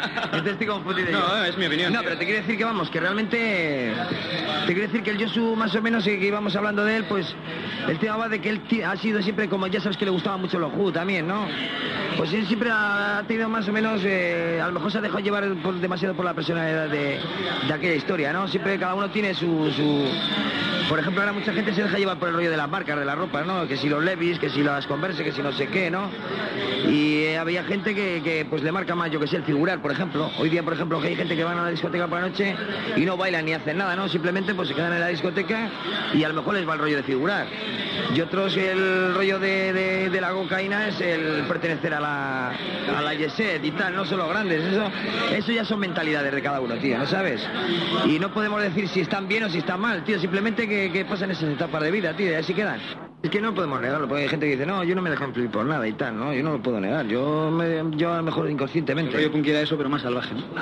No, es mi opinión. No, pero te quiero decir que vamos, que realmente... Te quiero decir que el Josu, más o menos, que íbamos hablando de él, pues... El tema va de que él ha sido siempre como... Ya sabes que le gustaba mucho los Who también, ¿no? Pues él siempre ha tenido más o menos... a lo mejor se ha dejado llevar demasiado por la personalidad de aquella historia, ¿no? Siempre cada uno tiene su... Por ejemplo, ahora mucha gente se deja llevar por el rollo de las marcas, de la ropa, ¿no? Que si los Levi's, que si las Converse, que si no sé qué, ¿no? Y había gente que pues le marca más, yo que sé, el figurar, por ejemplo. Hoy día, por ejemplo, que hay gente que van a la discoteca por la noche y no bailan ni hacen nada, ¿no? Simplemente pues se quedan en la discoteca y a lo mejor les va el rollo de figurar. Y otros el rollo de la cocaína es el pertenecer a la Yeset y tal, no son los grandes. Eso ya son mentalidades de cada uno, tío, ¿no sabes? Y no podemos decir si están bien o si están mal, tío, simplemente que pasan esas etapas de vida, tío, y así quedan. Es que no podemos negarlo, porque hay gente que dice, no, yo no me dejo influir por nada y tal, ¿no? Yo no lo puedo negar, yo a lo mejor inconscientemente. El rollo punk era eso, pero más salvaje, ¿no?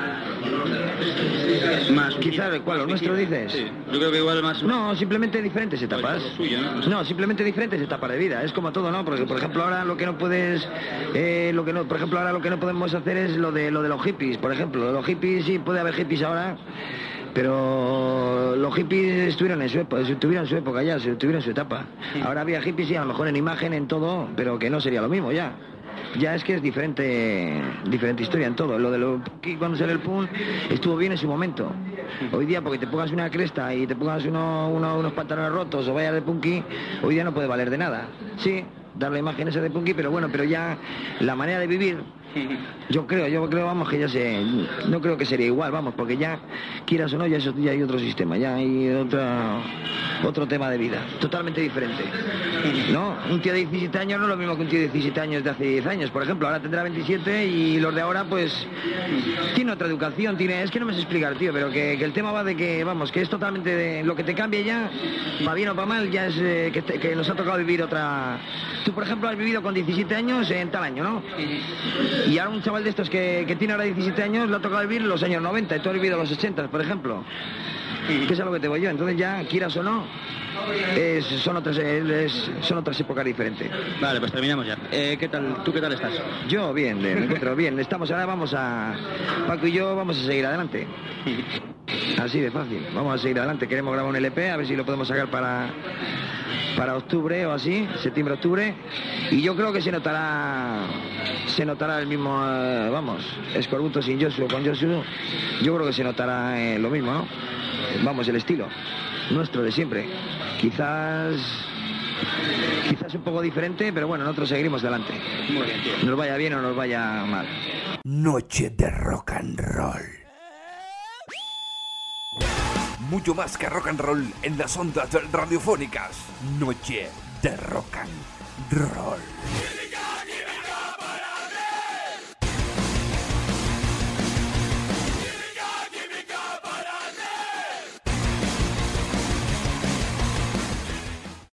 Más, quizás, ¿cuál? ¿Lo nuestro dices? Sí, yo creo que igual más... No, simplemente diferentes etapas. Suyo, ¿no? No, simplemente diferentes etapas de vida, es como todo, ¿no? Porque, por ejemplo, ahora lo que no puedes... por ejemplo, ahora lo que no podemos hacer es lo de los hippies, por ejemplo. Los hippies, sí, puede haber hippies ahora... Pero los hippies estuvieron en su época ya, estuvieron en su etapa. Ahora había hippies, sí, a lo mejor en imagen, en todo, pero que no sería lo mismo ya. Ya es que es diferente historia en todo. Lo de los punky cuando sale el punk estuvo bien en su momento. Hoy día, porque te pongas una cresta y te pongas unos pantalones rotos o vayas de punky, hoy día no puede valer de nada. Sí, dar la imagen esa de punky, pero bueno, pero ya la manera de vivir... Yo creo, vamos, que ya no creo que sería igual, vamos, porque ya, quieras o no, ya hay otro sistema, ya hay otro tema de vida, totalmente diferente, ¿no? Un tío de 17 años no es lo mismo que un tío de 17 años de hace 10 años, por ejemplo, ahora tendrá 27 y los de ahora, pues, tiene otra educación, es que no me sé explicar, tío, pero que el tema va de que, vamos, que es totalmente lo que te cambia ya, para bien o para mal, ya es que nos ha tocado vivir otra... Tú, por ejemplo, has vivido con 17 años en tal año, ¿no? Y ahora un chaval de estos que tiene ahora 17 años le ha tocado vivir los años 90 y tú has vivido los 80, por ejemplo. Que es a lo que te voy yo. Entonces ya, quieras o no, son otras épocas diferentes. Vale, pues terminamos ya. ¿Tú qué tal estás? Yo bien, me encuentro bien. Paco y yo vamos a seguir adelante. Así de fácil. Vamos a seguir adelante. Queremos grabar un LP, a ver si lo podemos sacar para octubre o así, septiembre-octubre, y yo creo que se notará el mismo, Escorbuto sin Josu o con Josu, yo creo que se notará lo mismo, ¿no? Vamos, el estilo nuestro de siempre, quizás un poco diferente, pero bueno, nosotros seguiremos adelante. Muy bien, tío. Nos vaya bien o nos vaya mal. Noche de rock and roll. Mucho más que rock and roll en las ondas radiofónicas. Noche de rock and roll.